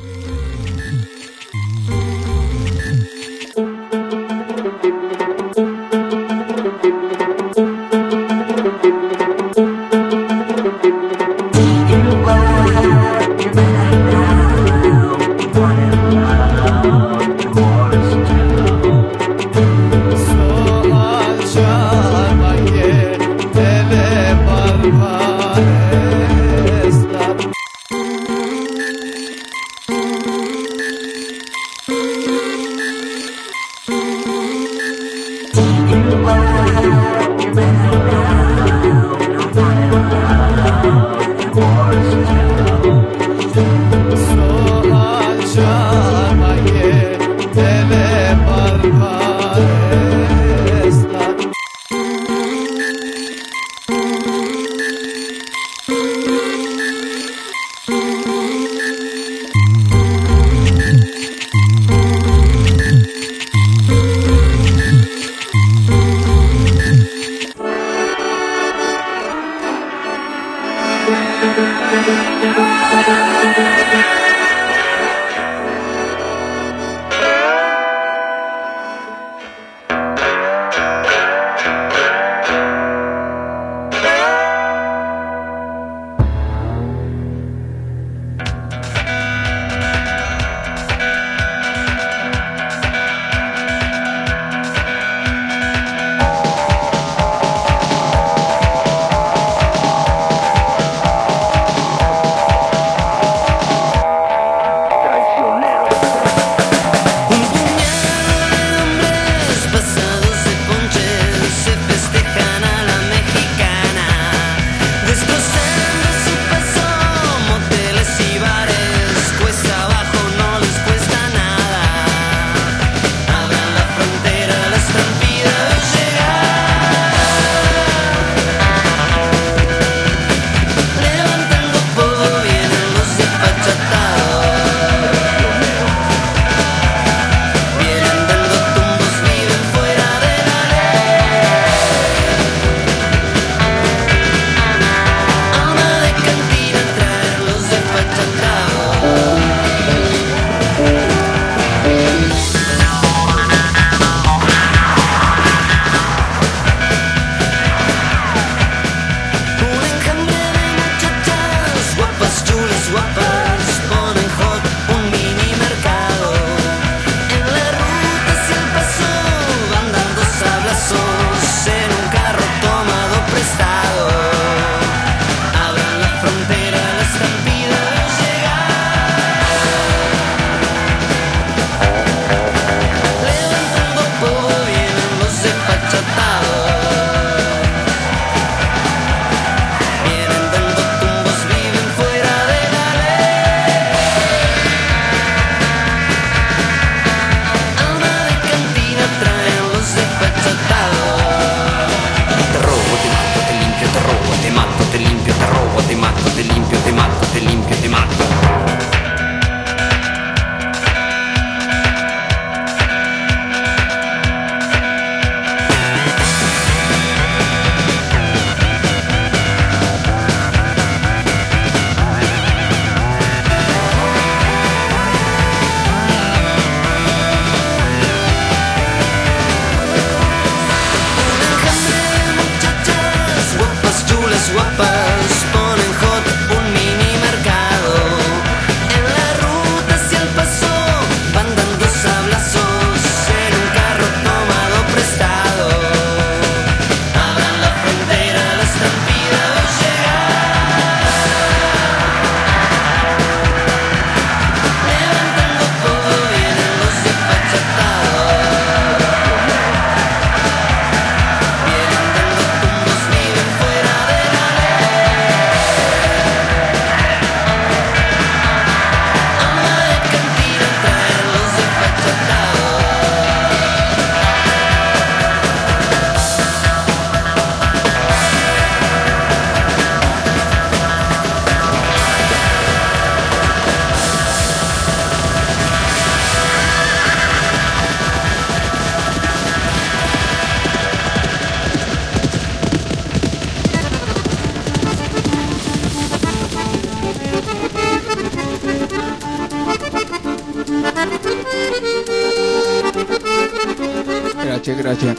gracias.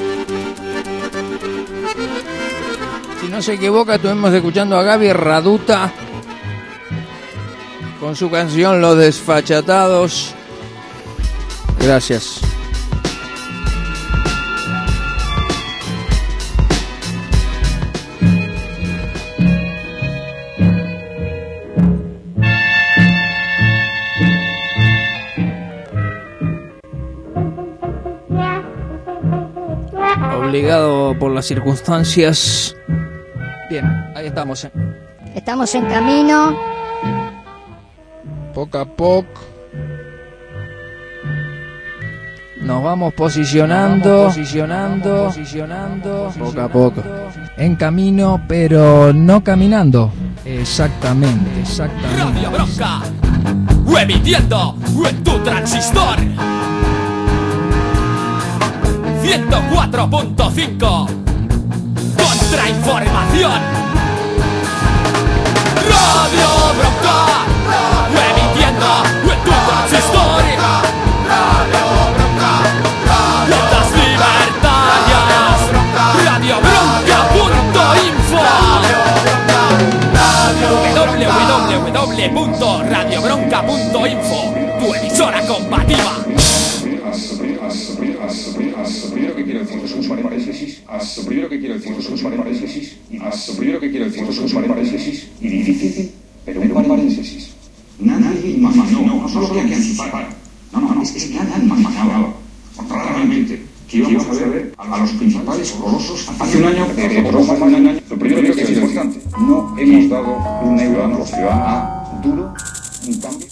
Si no se equivoca, estuvimos escuchando a Gaby Raduta con su canción Los Desfachatados. Gracias. Obligado por las circunstancias. Bien, ahí estamos. Estamos en camino. Poco a poco. Nos vamos posicionando. Poco a poco. En camino, pero no caminando. Exactamente. Radio Bronca, emitiendo en tu transistor 104.5. Contrainformación. Radio Bronca, emitiendo en tu transistor. Ondas libertarias. Radiobronca.info. www.radiobronca.info, tu emisora combativa. Lo primero que quiero decir es un paréntesis. Lo primero que quiero decir es un paréntesis. Lo primero que quiero decir es un paréntesis. Y difícil, pero un paréntesis. Nadie imaginó, no solo que anticipar. No, es que nadie imaginaba. Realmente, que íbamos a ver a los principales colosos hace un año, Lo primero que es importante, no hemos dado un euro a los ciudadanos duro, un cambio.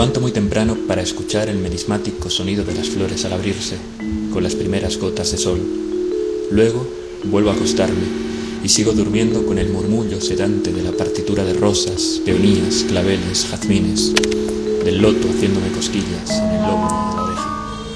levanto muy temprano para escuchar el melismático sonido de las flores al abrirse, con las primeras gotas de sol. Luego vuelvo a acostarme y sigo durmiendo con el murmullo sedante de la partitura de rosas, peonías, claveles, jazmines, del loto haciéndome cosquillas en el lóbulo de la oreja.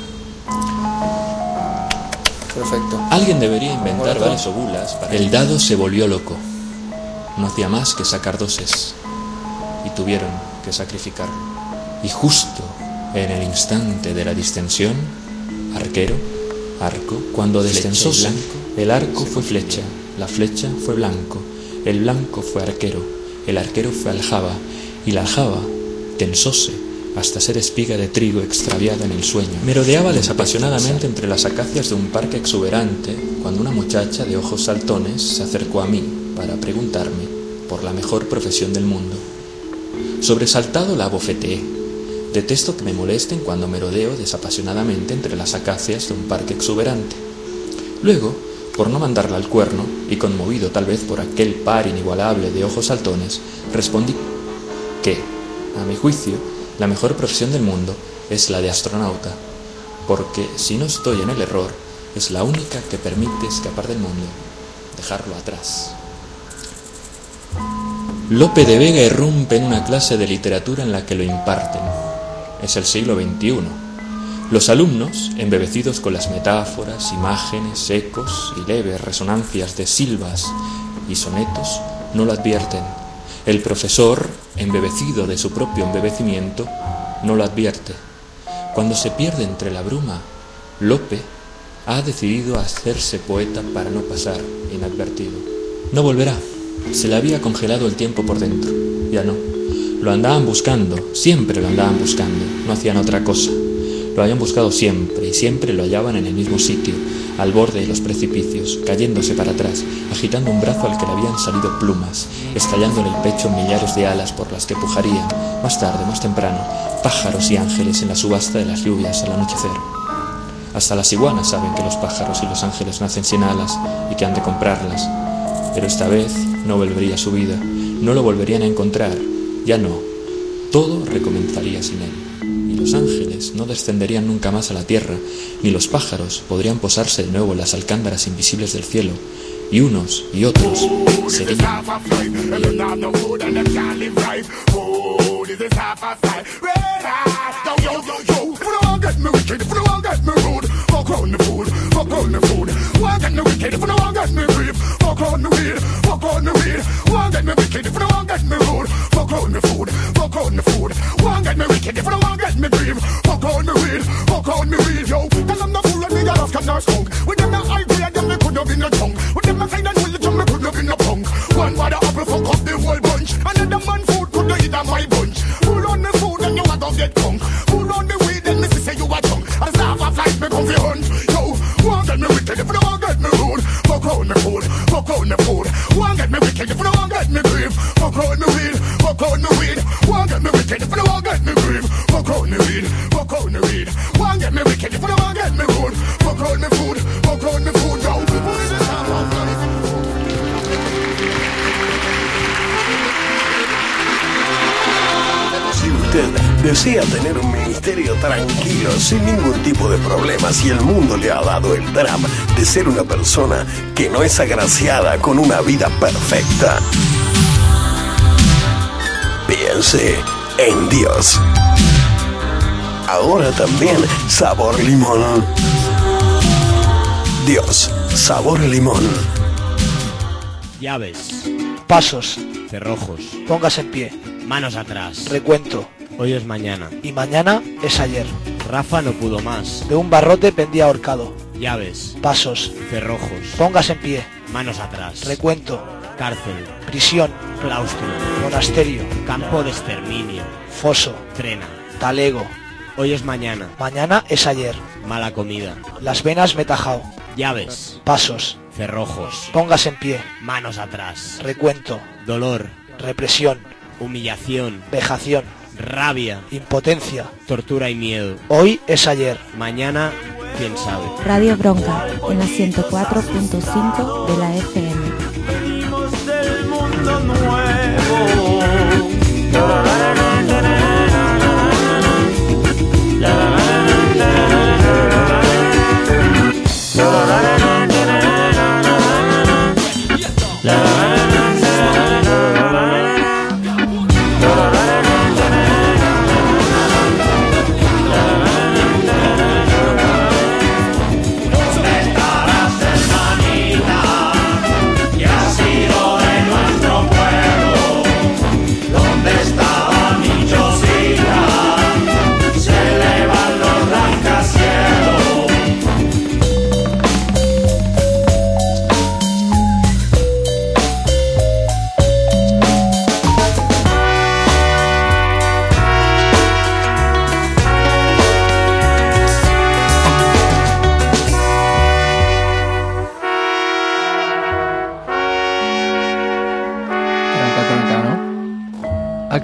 Perfecto. Alguien debería inventar vales o bulas para... El dado se volvió loco. No hacía más que sacar doses y tuvieron que sacrificarlo. Y justo en el instante de la distensión, arquero, arco, cuando destensóse, el arco fue flecha, la flecha fue blanco, el blanco fue arquero, el arquero fue aljaba, y la aljaba tensóse hasta ser espiga de trigo extraviada en el sueño. Merodeaba desapasionadamente entre las acacias de un parque exuberante cuando una muchacha de ojos saltones se acercó a mí para preguntarme por la mejor profesión del mundo. Sobresaltado la abofeteé. Detesto que me molesten cuando merodeo desapasionadamente entre las acacias de un parque exuberante. Luego, por no mandarla al cuerno, y conmovido tal vez por aquel par inigualable de ojos saltones, respondí que, a mi juicio, la mejor profesión del mundo es la de astronauta, porque, si no estoy en el error, es la única que permite escapar del mundo, dejarlo atrás. Lope de Vega irrumpe en una clase de literatura en la que lo imparten. Es el siglo XXI. Los alumnos, embebecidos con las metáforas, imágenes, ecos y leves resonancias de silvas y sonetos, no lo advierten. El profesor, embebecido de su propio embebecimiento, no lo advierte. Cuando se pierde entre la bruma, Lope ha decidido hacerse poeta para no pasar inadvertido. No volverá. Se le había congelado el tiempo por dentro. Ya no. Lo andaban buscando, siempre lo andaban buscando, no hacían otra cosa. Lo habían buscado siempre y siempre lo hallaban en el mismo sitio, al borde de los precipicios, cayéndose para atrás, agitando un brazo al que le habían salido plumas, estallándole el pecho millares de alas por las que pujarían, más tarde, más temprano, pájaros y ángeles en la subasta de las lluvias al anochecer. Hasta las iguanas saben que los pájaros y los ángeles nacen sin alas y que han de comprarlas. Pero esta vez no volvería a su vida, no lo volverían a encontrar, ya no, todo recomenzaría sin él. Y los ángeles no descenderían nunca más a la tierra, ni los pájaros podrían posarse de nuevo en las alcádaras invisibles del cielo, y unos y otros serían. Desea tener un ministerio tranquilo, sin ningún tipo de problemas, y el mundo le ha dado el drama de ser una persona que no es agraciada con una vida perfecta. Piense en Dios. Ahora también sabor limón. Dios, sabor limón. Llaves. Pasos. Cerrojos. Póngase en pie. Manos atrás. Recuento. Hoy es mañana. Y mañana es ayer. Rafa no pudo más. De un barrote pendía ahorcado. Llaves. Pasos. Cerrojos. Póngase en pie. Manos atrás. Recuento. Cárcel. Prisión. Claustro. Monasterio. Campo de exterminio. Foso. Trena. Talego. Hoy es mañana. Mañana es ayer. Mala comida. Las venas me he tajao. Llaves. Pasos. Cerrojos. Póngase en pie. Manos atrás. Recuento. Dolor. Represión. Humillación. Vejación. Rabia. Impotencia. Tortura y miedo. Hoy es ayer. Mañana, quién sabe. Radio Bronca, en la 104.5 de la FM. Venimos del mundo nuevo.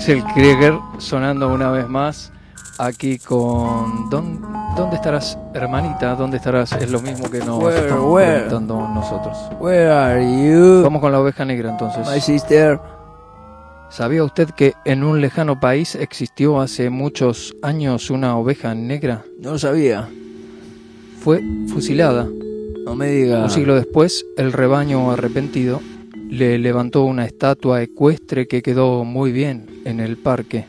Axel Krieger sonando una vez más aquí con ¿Dónde estarás, hermanita? ¿Dónde estarás? Es lo mismo que nos estamos preguntando nosotros. Where are you? Vamos con la oveja negra entonces. My sister. ¿Sabía usted que en un lejano país existió hace muchos años una oveja negra? No lo sabía. Fue fusilada. No me diga. Un siglo después, el rebaño arrepentido le levantó una estatua ecuestre que quedó muy bien en el parque.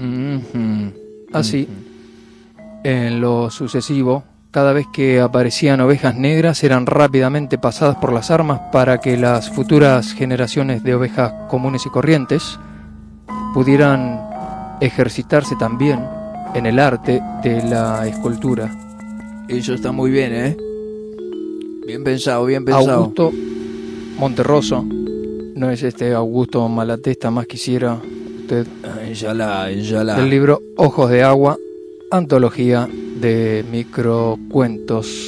Así, en lo sucesivo, cada vez que aparecían ovejas negras eran rápidamente pasadas por las armas para que las futuras generaciones de ovejas comunes y corrientes pudieran ejercitarse también en el arte de la escultura. Eso está muy bien, ¿eh? Bien pensado, bien pensado. Augusto Monterroso, no es Augusto Malatesta, más quisiera usted. Inshallah. Del libro Ojos de Agua, antología de microcuentos.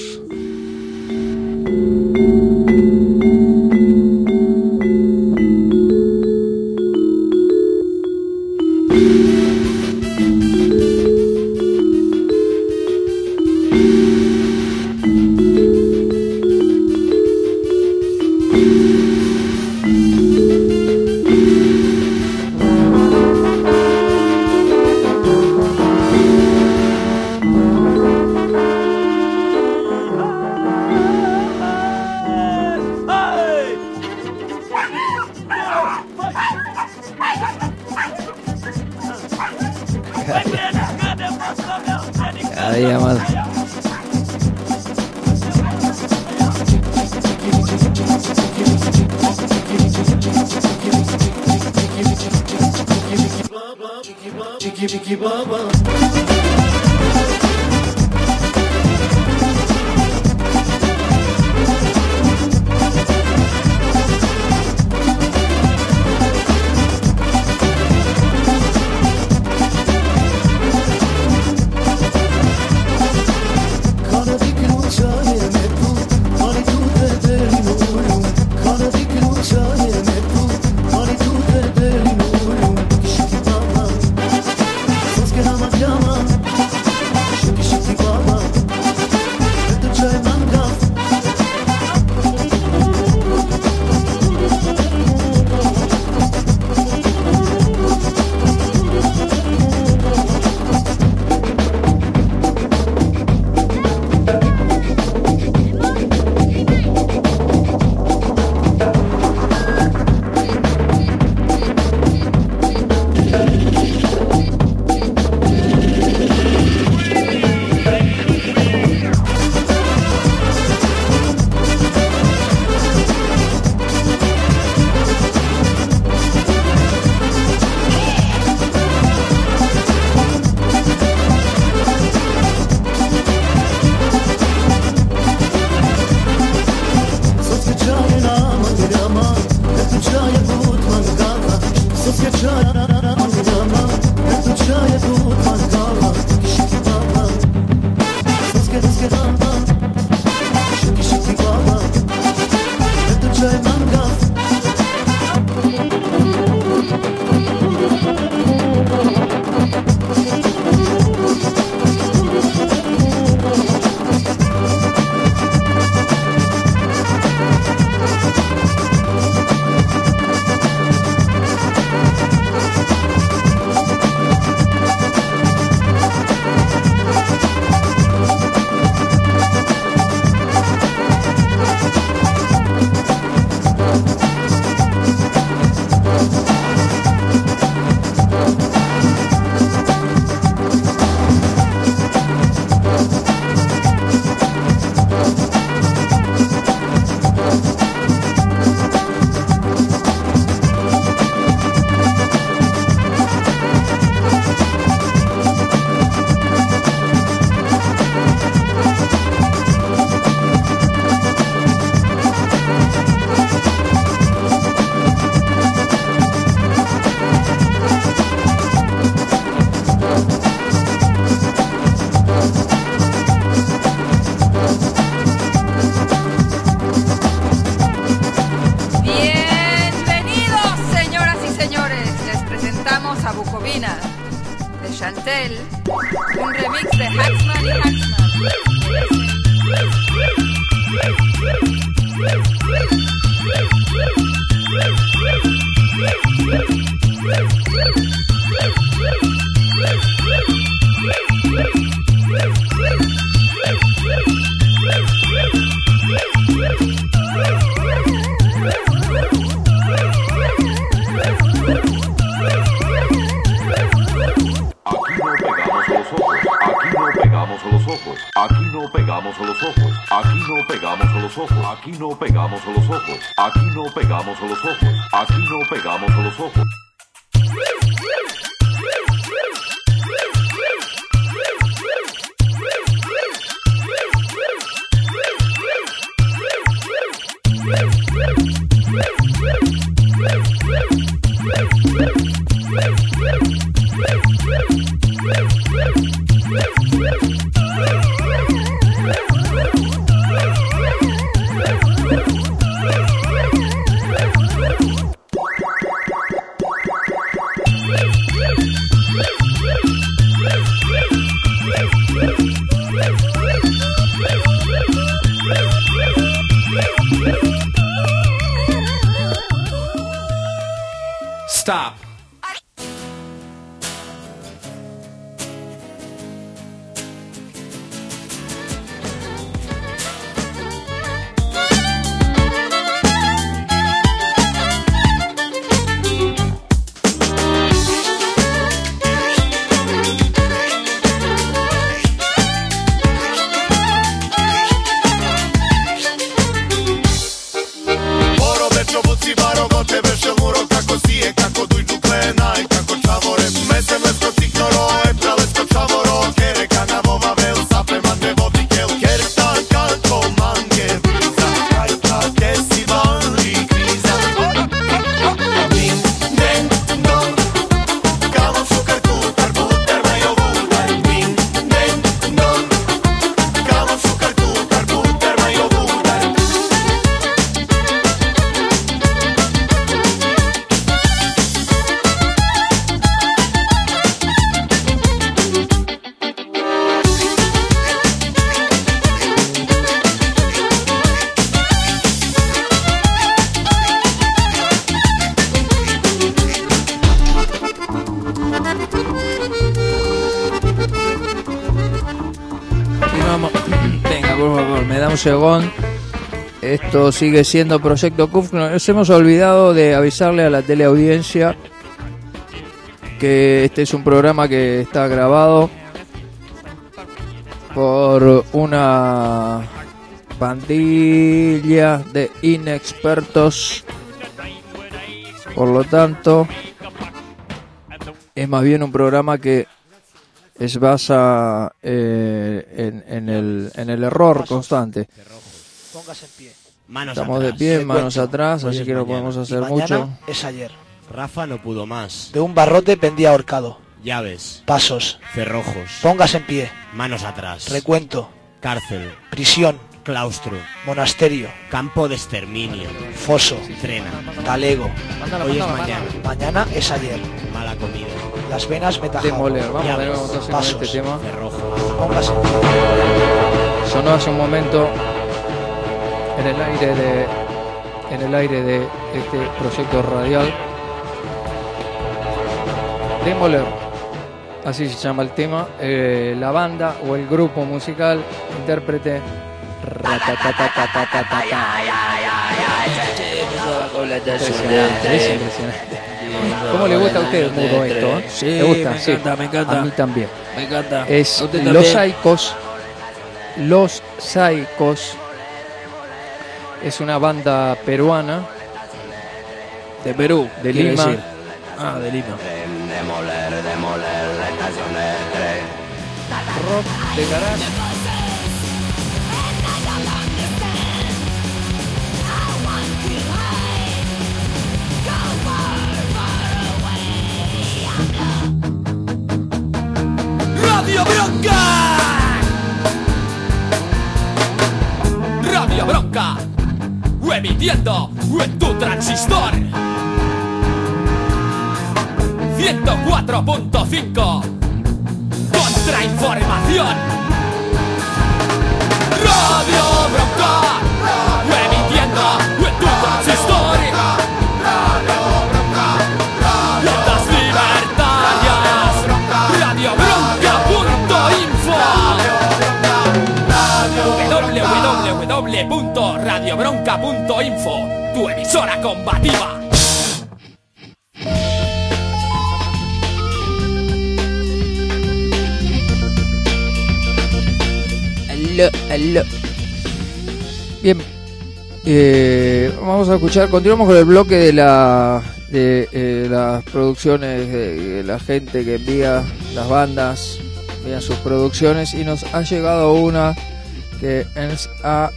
Cada día más. Get on my Hotel, un remix de Haxman y Haxman. Aquí no pegamos a los ojos, aquí no pegamos a los ojos, aquí no pegamos a los ojos, aquí no pegamos a los ojos, aquí no pegamos a los ojos. Stop. Según esto sigue siendo Proyecto CUF. Nos hemos olvidado de avisarle a la teleaudiencia que este es un programa que está grabado por una pandilla de inexpertos, por lo tanto es más bien un programa que es basa en el error constante. Póngase en pie. Estamos de pie, manos atrás, así que no podemos hacer mucho. Es ayer. Rafa no pudo más. De un barrote pendía ahorcado. Llaves. Pasos. Cerrojos. Póngase en pie. Manos atrás. Recuento. Cárcel. Prisión. Claustro. Monasterio. Campo de exterminio. Foso. Trena. Talego. Hoy es mañana. Mañana es ayer. Mala comida. Las venas me tajaron. Demoler. Vamos a ver entonces con este tema. Póngase en pie. Sonó hace un momento en el aire de este proyecto radial. Demoler, así se llama el tema. La banda o el grupo musical, intérprete. Es impresionante. ¿Cómo le gusta a usted, Mudo, esto? Sí, ¿Le gusta? me encanta, me encanta. A mí también. Me encanta. Es ¿Usted Los también? Saicos. Los Saicos es una banda peruana. De Perú, de quiere Lima. decir. Ah, de Lima. Demoler, la estación de tren. Rock de garage. Radio Bronca. Radio Bronca. Emitiendo en tu transistor 104.5 nuestra información. Radio Bronca, emitiendo en tu transistor. Ondas libertarias, radiobronca.info. www.radiobronca.info, tu emisora combativa. Aló. Bien, vamos a escuchar, continuamos con el bloque de las producciones de la gente que envía, las bandas envían sus producciones, y nos ha llegado una que ens ha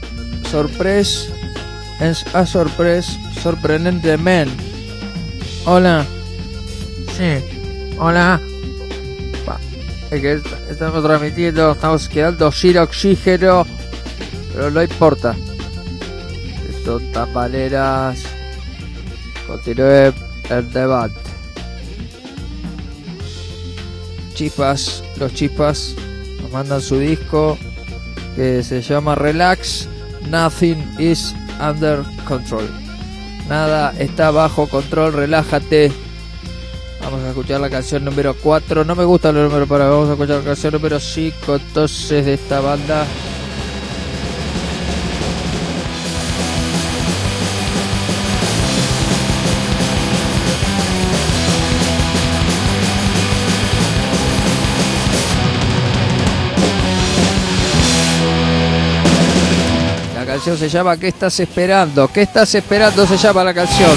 sorprendentemente. Hola. Sí, hola. Es que estamos transmitiendo, estamos quedando sin oxígeno, pero no importa. Tontas maneras. Continúe el debate. Los Chispas nos mandan su disco que se llama Relax, Nothing is Under Control. Nada está bajo control, relájate. Vamos a escuchar la canción número 4. No me gusta el número para. Vamos a escuchar la canción número 5 entonces de esta banda. La canción se llama ¿Qué estás esperando? ¿Qué estás esperando? Se llama la canción.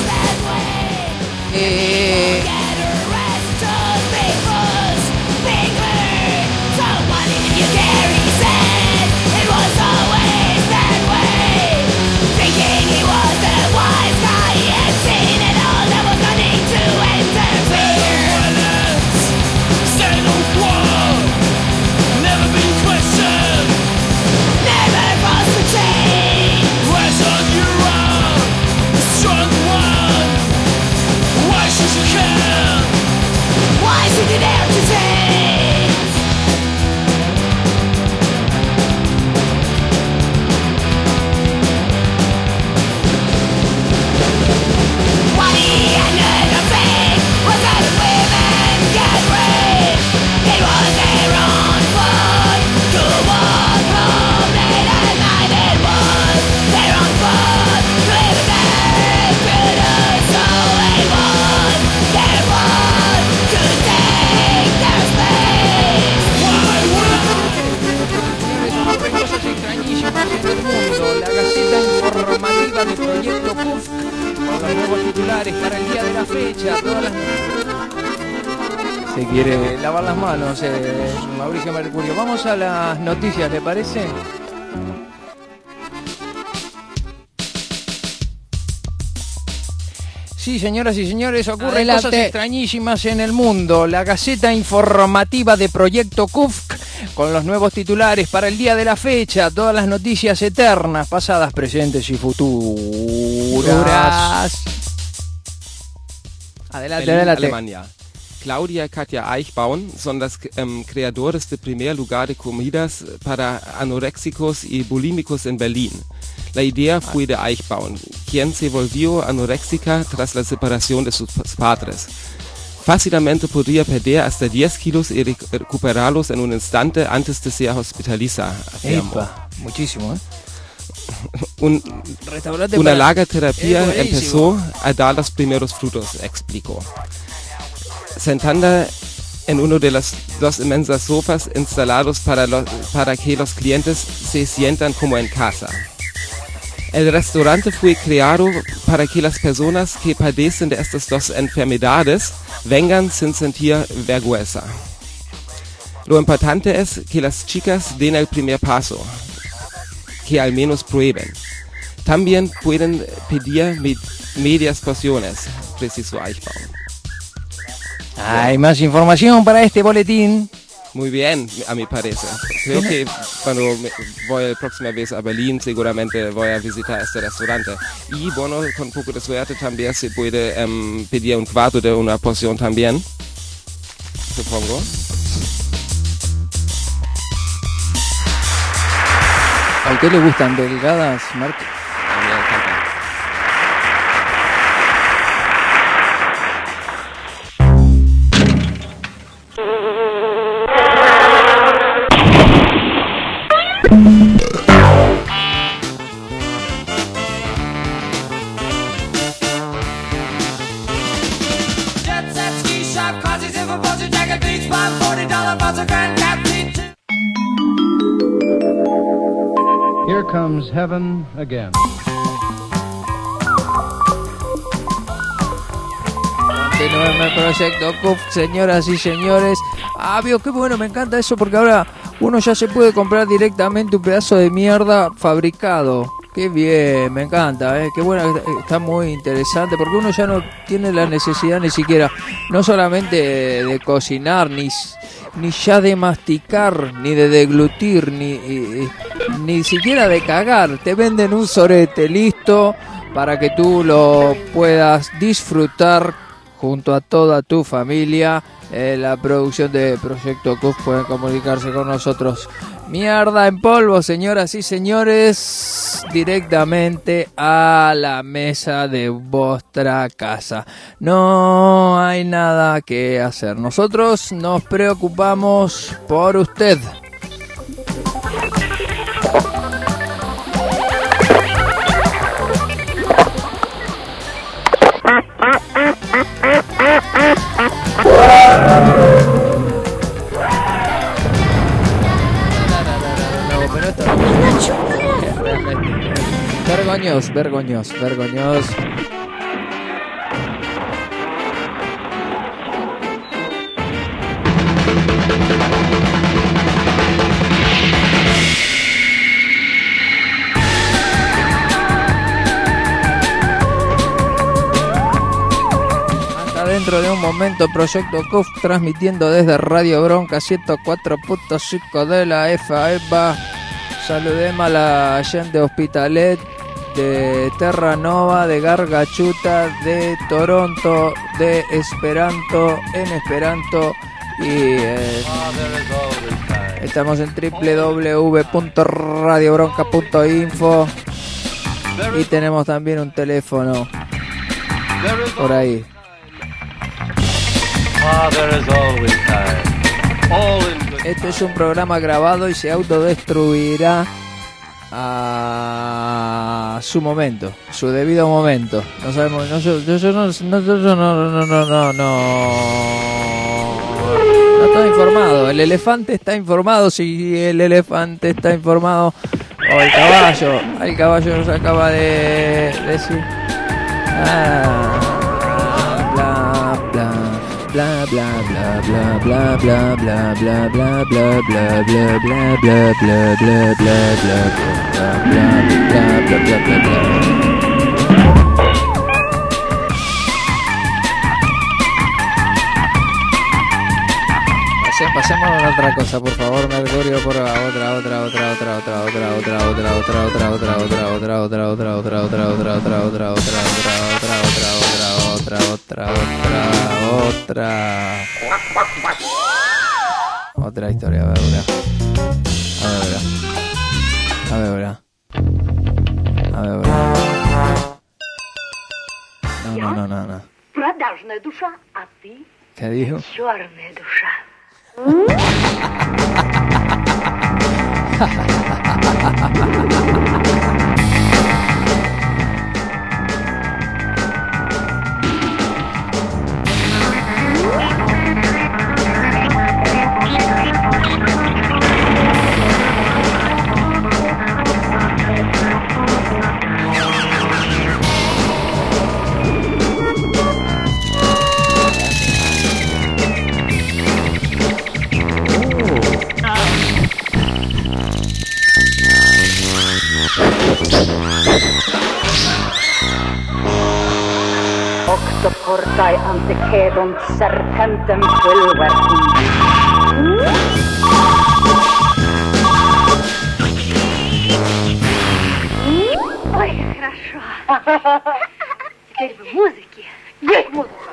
De Proyecto Puff, con los nuevos titulares para el día de la fecha. Todas las... Se quiere lavar las manos, Mauricio Mercurio. Vamos a las noticias, ¿le parece? Sí, señoras y señores, ocurren cosas extrañísimas en el mundo. La Gaceta Informativa de Proyecto Kufk, con los nuevos titulares para el día de la fecha, todas las noticias eternas, pasadas, presentes y futuras. Adelante. Alemania. Claudia y Katja Eichbaum son las creadoras del primer lugar de comidas para anoréxicos y bulímicos en Berlín. La idea fue de Eichbaum, quien se volvió anoréxica tras la separación de sus padres. Fácilmente podría perder hasta 10 kilos y recuperarlos en un instante antes de ser hospitalizada. Epa, muchísimo, Una larga terapia empezó a dar los primeros frutos, explicó. Sentada en uno de los dos inmensas sofás instalados para que los clientes se sientan como en casa. El restaurante fue creado para que las personas que padecen de estas dos enfermedades vengan sin sentir vergüenza. Lo importante es que las chicas den el primer paso, que al menos prueben. También pueden pedir medias porciones, precisó Eichbaum. Hay más información para este boletín. Muy bien, a mi parece. Creo que cuando voy la próxima vez a Berlín seguramente voy a visitar este restaurante. Y bueno, con un poco de suerte también se puede pedir un cuarto de una porción también, supongo. ¿A usted le gustan delgadas, Mark? Here comes heaven again. Continuamos el proyecto CUF, señoras y señores. Vio, qué bueno, me encanta eso porque ahora uno ya se puede comprar directamente un pedazo de mierda fabricado. Qué bien, me encanta, qué bueno, está muy interesante porque uno ya no tiene la necesidad ni siquiera, no solamente de cocinar, ni ya de masticar, ni de deglutir, ni siquiera de cagar. Te venden un sorete listo para que tú lo puedas disfrutar junto a toda tu familia. La producción de Proyecto CUF pueden comunicarse con nosotros. Mierda en polvo, señoras y señores, directamente a la mesa de vuestra casa. No hay nada que hacer. Nosotros nos preocupamos por usted. Vergoños. Hasta dentro de un momento, Proyecto CUF transmitiendo desde Radio Bronca 104.5 de la FM. Saludemos a la gente de Hospitalet, de Terranova, de Gargachuta, de Toronto, de Esperanto, en Esperanto y estamos en www.radiobronca.info y tenemos también un teléfono por ahí. Este es un programa grabado y se autodestruirá a su momento, su debido momento. No sabemos, no está informado. El elefante está informado. Si el elefante está informado, o el caballo nos acaba de decir. Bla bla bla bla bla bla bla bla bla bla bla bla bla bla bla bla bla bla. Pasemos a otra cosa, por favor, Mercurio, por otra. Otra historia, a ver. No. Продажная душа, а ты? ¿Qué dijo? Черная душа. Portai antecedum serpentem pulvertum. Ой, хорошо. Теперь в музыке. Есть музыка.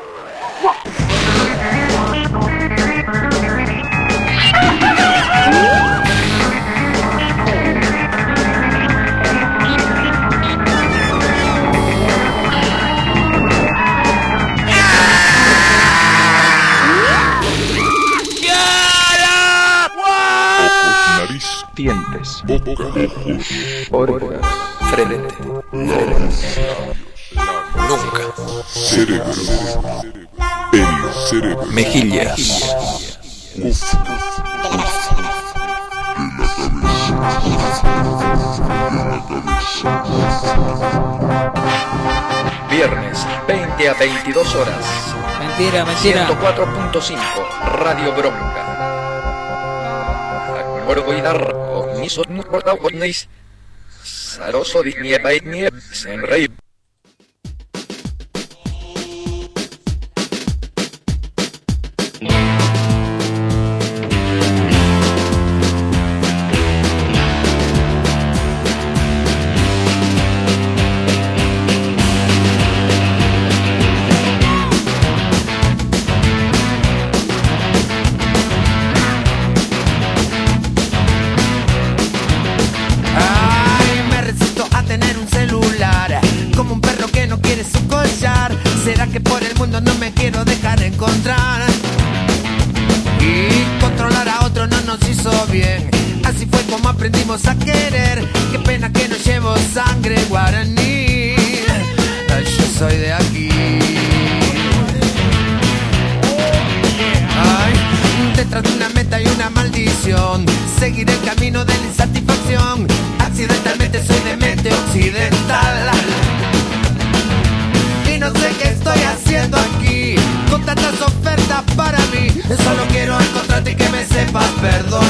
boca, orejas, frente, nuca, cerebro, pelo, cerebro, mejillas, viernes 20 a 22 horas. Mentira. 104.5 Radio Bronca. Orgoidar Ogniso Nukorda Ognis Saroso Dignieba Ignieb Senrei. ¿Será que por el mundo no me quiero dejar encontrar? Y controlar a otro no nos hizo bien. Así fue como aprendimos a querer. Qué pena que no llevo sangre guaraní. Yo soy de aquí. Ay, detrás de una meta y una maldición. Seguiré el camino de la insatisfacción. Accidentalmente soy de mente occidental. No sé qué estoy haciendo aquí con tantas ofertas para mí. Solo quiero encontrarte y que me sepas perdonar.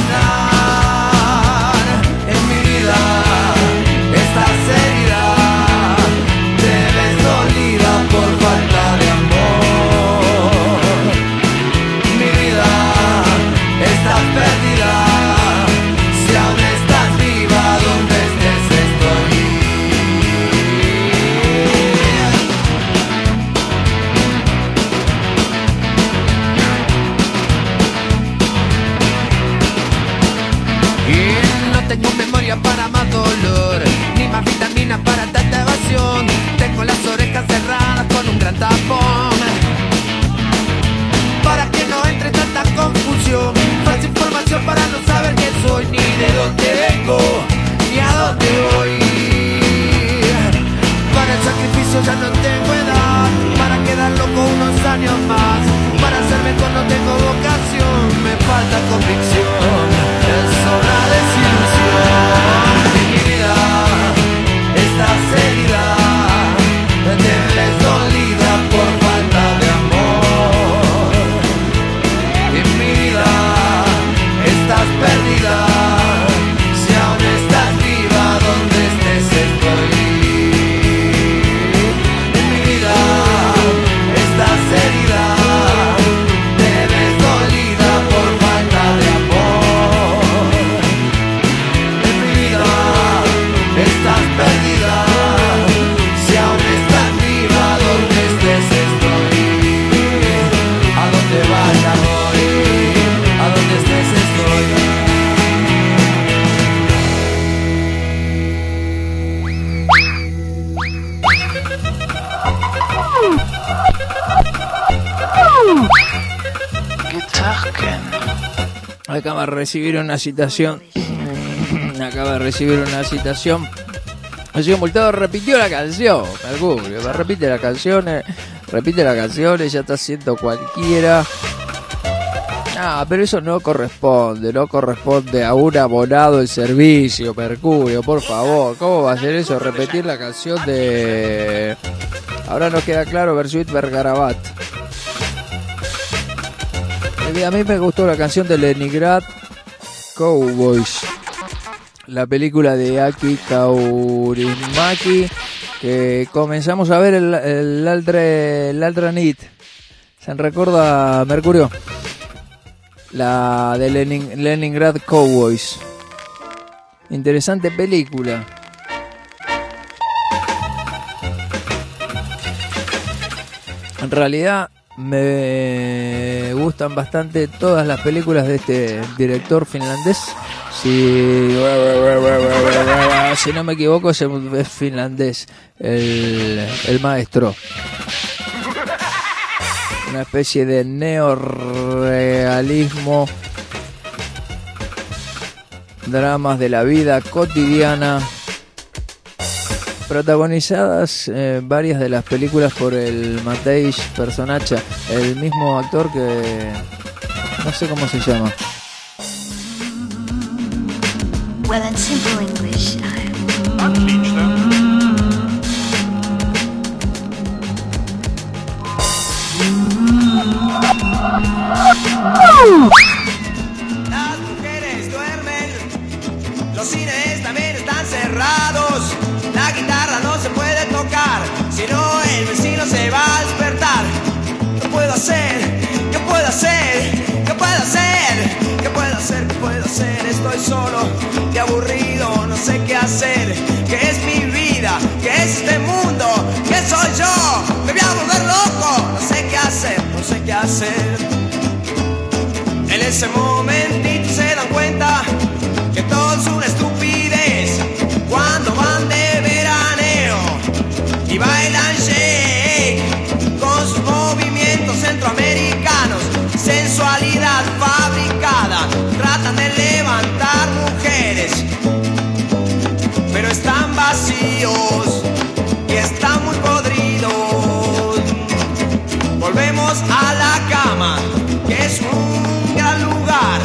En mi vida estás herida, te ves dolida por falta de amor. Mi vida estás perdida, si aún estás viva donde estés estoy. Tengo memoria para más dolor, ni más vitaminas para tanta evasión. Tengo las orejas cerradas con un gran tapón, para que no entre tanta confusión. Falsa información para no saber quién soy, ni de dónde vengo, ni a dónde voy. Para el sacrificio ya no tengo edad, para quedar loco unos años más. Para ser mejor no tengo vocación, me falta convicción, es hora de desilusión. En mi vida estás herida, te ves dolida por falta de amor. En mi vida estás perdida, si aún estás viva donde estés estoy. En mi vida estás herida, te ves dolida por falta de amor. En mi vida estás perdida, si aún estás viva donde estés estoy. A donde vaya voy, a donde estés estoy. Acaba de recibir una citación. Ha sido multado, repitió la canción. Mercurio, repite las canciones, ya está haciendo cualquiera. Ah, pero eso no corresponde a un abonado del servicio, Mercurio, por favor. ¿Cómo va a hacer eso? Repetir la canción de... Ahora nos queda claro, Bersuit Vergarabat. A mí me gustó la canción de Leningrad Cowboys, la película de Aki Kaurismäki, que comenzamos a ver l'altra nit. ¿Se recuerda, Mercurio? La de Leningrad Cowboys. Interesante película. En realidad me gustan bastante todas las películas de este director finlandés. Si no me equivoco, es finlandés el maestro. Una especie de neorrealismo dramas de la vida cotidiana, protagonizadas varias de las películas por el Mateusz Personacha, el mismo actor que no sé cómo se llama. Well, in simple English, I'll teach them. Las mujeres duermen, los cines también están cerrados, la guitarra no se puede tocar, si no el vecino se va a despertar. ¿Qué puedo hacer? ¿Qué puedo hacer? ¿Qué puedo hacer? ¿Qué puedo hacer? ¿Qué puedo hacer? Estoy solo y aburrido, no sé qué hacer. ¿Qué es mi vida? ¿Qué es este mundo? ¿Qué soy yo? Me voy a volver loco, no sé qué hacer, no sé qué hacer. En ese momentito se dan cuenta que todo es una estupidez cuando van de veraneo y bailan shake con sus movimientos centroamericanos, sensualidad fabricada, tratan de levantar mujeres, pero están vacíos y están muy podridos. Volvemos a la cama, que es un gran lugar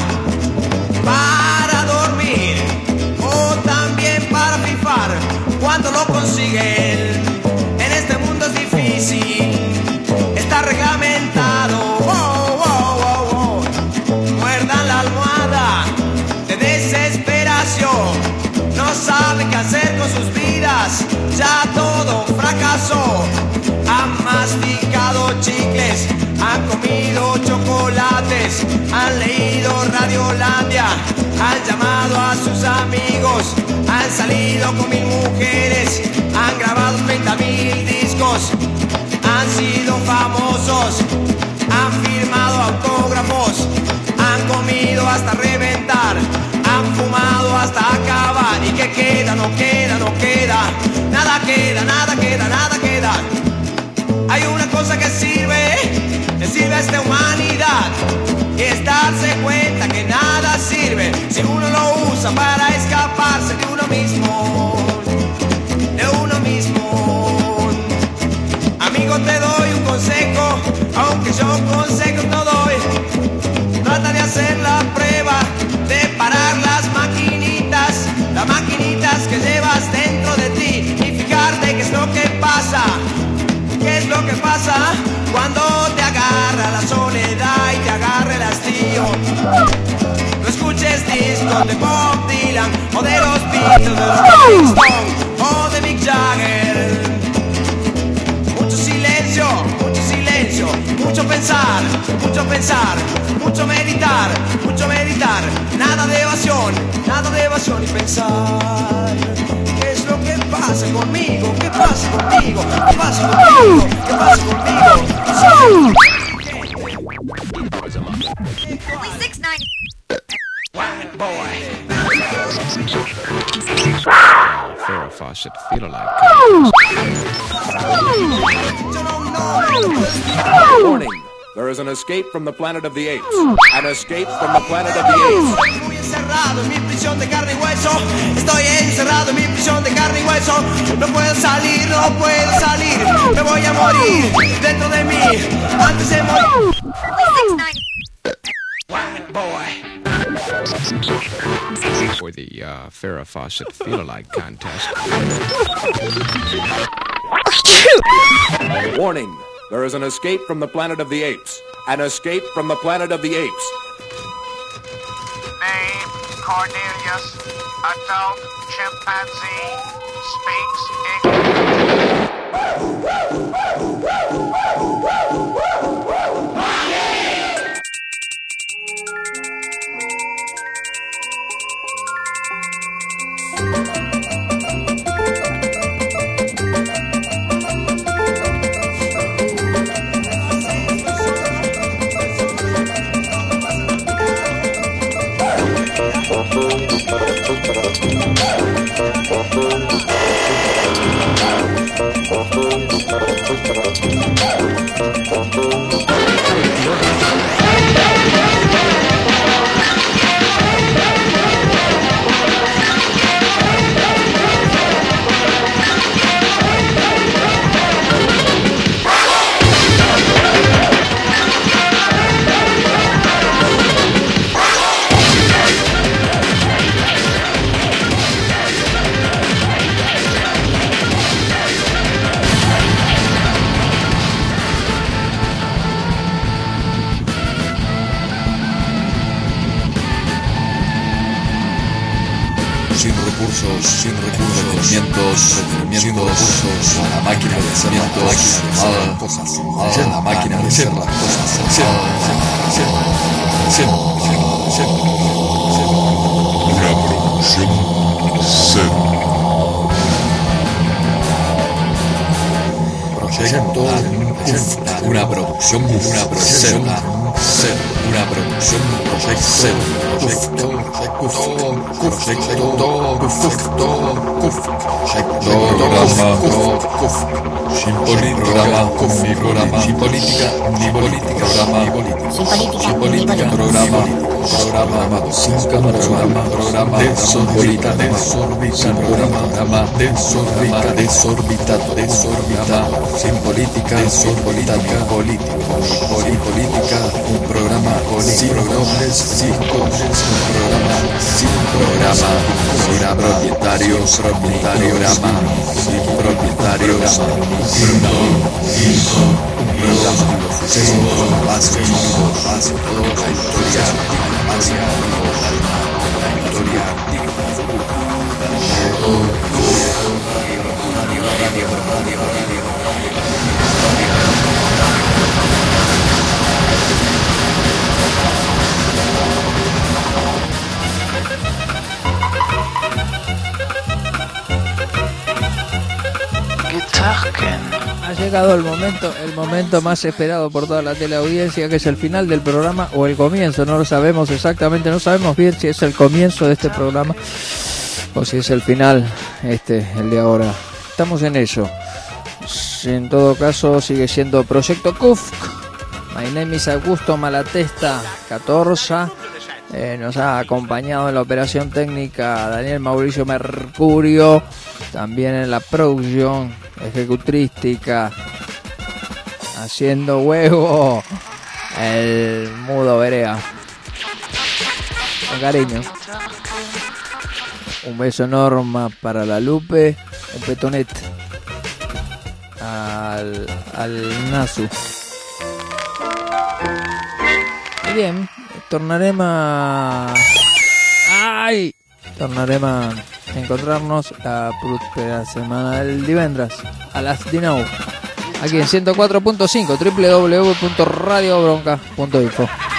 para dormir o también para pifar cuando lo consiguen. En este mundo es difícil, está reglamentado. Oh, oh, oh, oh. Muerdan la almohada de desesperación, no saben qué hacer con sus vidas, ya todo fracasó. Han masticado chicles, han comido chocolates, han leído Radiolandia, han llamado a sus amigos, han salido con 1000 mujeres, han grabado 30.000 discos, han sido famosos, han firmado autógrafos, han comido hasta reventar, han fumado hasta acabar. ¿Y qué queda? No queda, no queda, nada queda, nada queda, nada queda. Hay una cosa que sirve a esta humanidad, y es darse cuenta que nada sirve si uno lo usa para escaparse de uno mismo, de uno mismo. Amigo, te doy un consejo, aunque yo consejos no doy. Trata de hacer la prueba de parar las maquinitas que llevas dentro de ti y fijarte qué es lo que pasa. ¿Qué es lo que pasa cuando te agarra la soledad y te agarra el hastío? No escuches discos de Bob Dylan o de los Beatles, de los Rolling Stones o de Mick Jagger. Mucho silencio, mucho pensar, mucho meditar, nada de evasión y pensar. ¿Qué es lo que pasa conmigo? ¿Qué pasa conmigo? ¿Qué pasa conmigo? ¿Qué pasa conmigo? only 6.90. White boy. Farrah should feel like Warning. There is an escape from the planet of the apes. An escape from the planet of the apes. Estoy muy encerrado en mi prisión de carne y hueso. Estoy encerrado en mi prisión de carne y hueso. No puedo salir, no puedo salir. Me voy a morir dentro de mí antes de morir. White boy. for the Farrah Fawcett Feel-Alike contest. Warning. There is an escape from the planet of the apes. An escape from the planet of the apes. Name, Cornelius, adult chimpanzee, speaks English. sin recursos, sin recursos, la máquina de hacer las cosas, la máquina de hacer las cosas, una producción cero. Proyecto una producción cero. Una producción sin política ni política, programa sin cámaras, programa desorbitado, sin política, política, un programa sin nobles, sin programa, sin propietarios, sin propietarios, Ha llegado el momento más esperado por toda la teleaudiencia, que es el final del programa o el comienzo. No lo sabemos exactamente, no sabemos bien si es el comienzo de este programa o si es el final, el de ahora. Estamos en eso. En todo caso, sigue siendo Proyecto Kufk. My name is Augusto Malatesta 14. Nos ha acompañado en la operación técnica Daniel Mauricio Mercurio, también en la producción ejecutrística, haciendo huevo, el Mudo Berea. Con cariño. Un beso enorme para la Lupe, un petonet al Nasu. Y bien, tornaremos a encontrarnos la próxima semana del divendres a las 19 aquí en 104.5 www.radiobronca.info.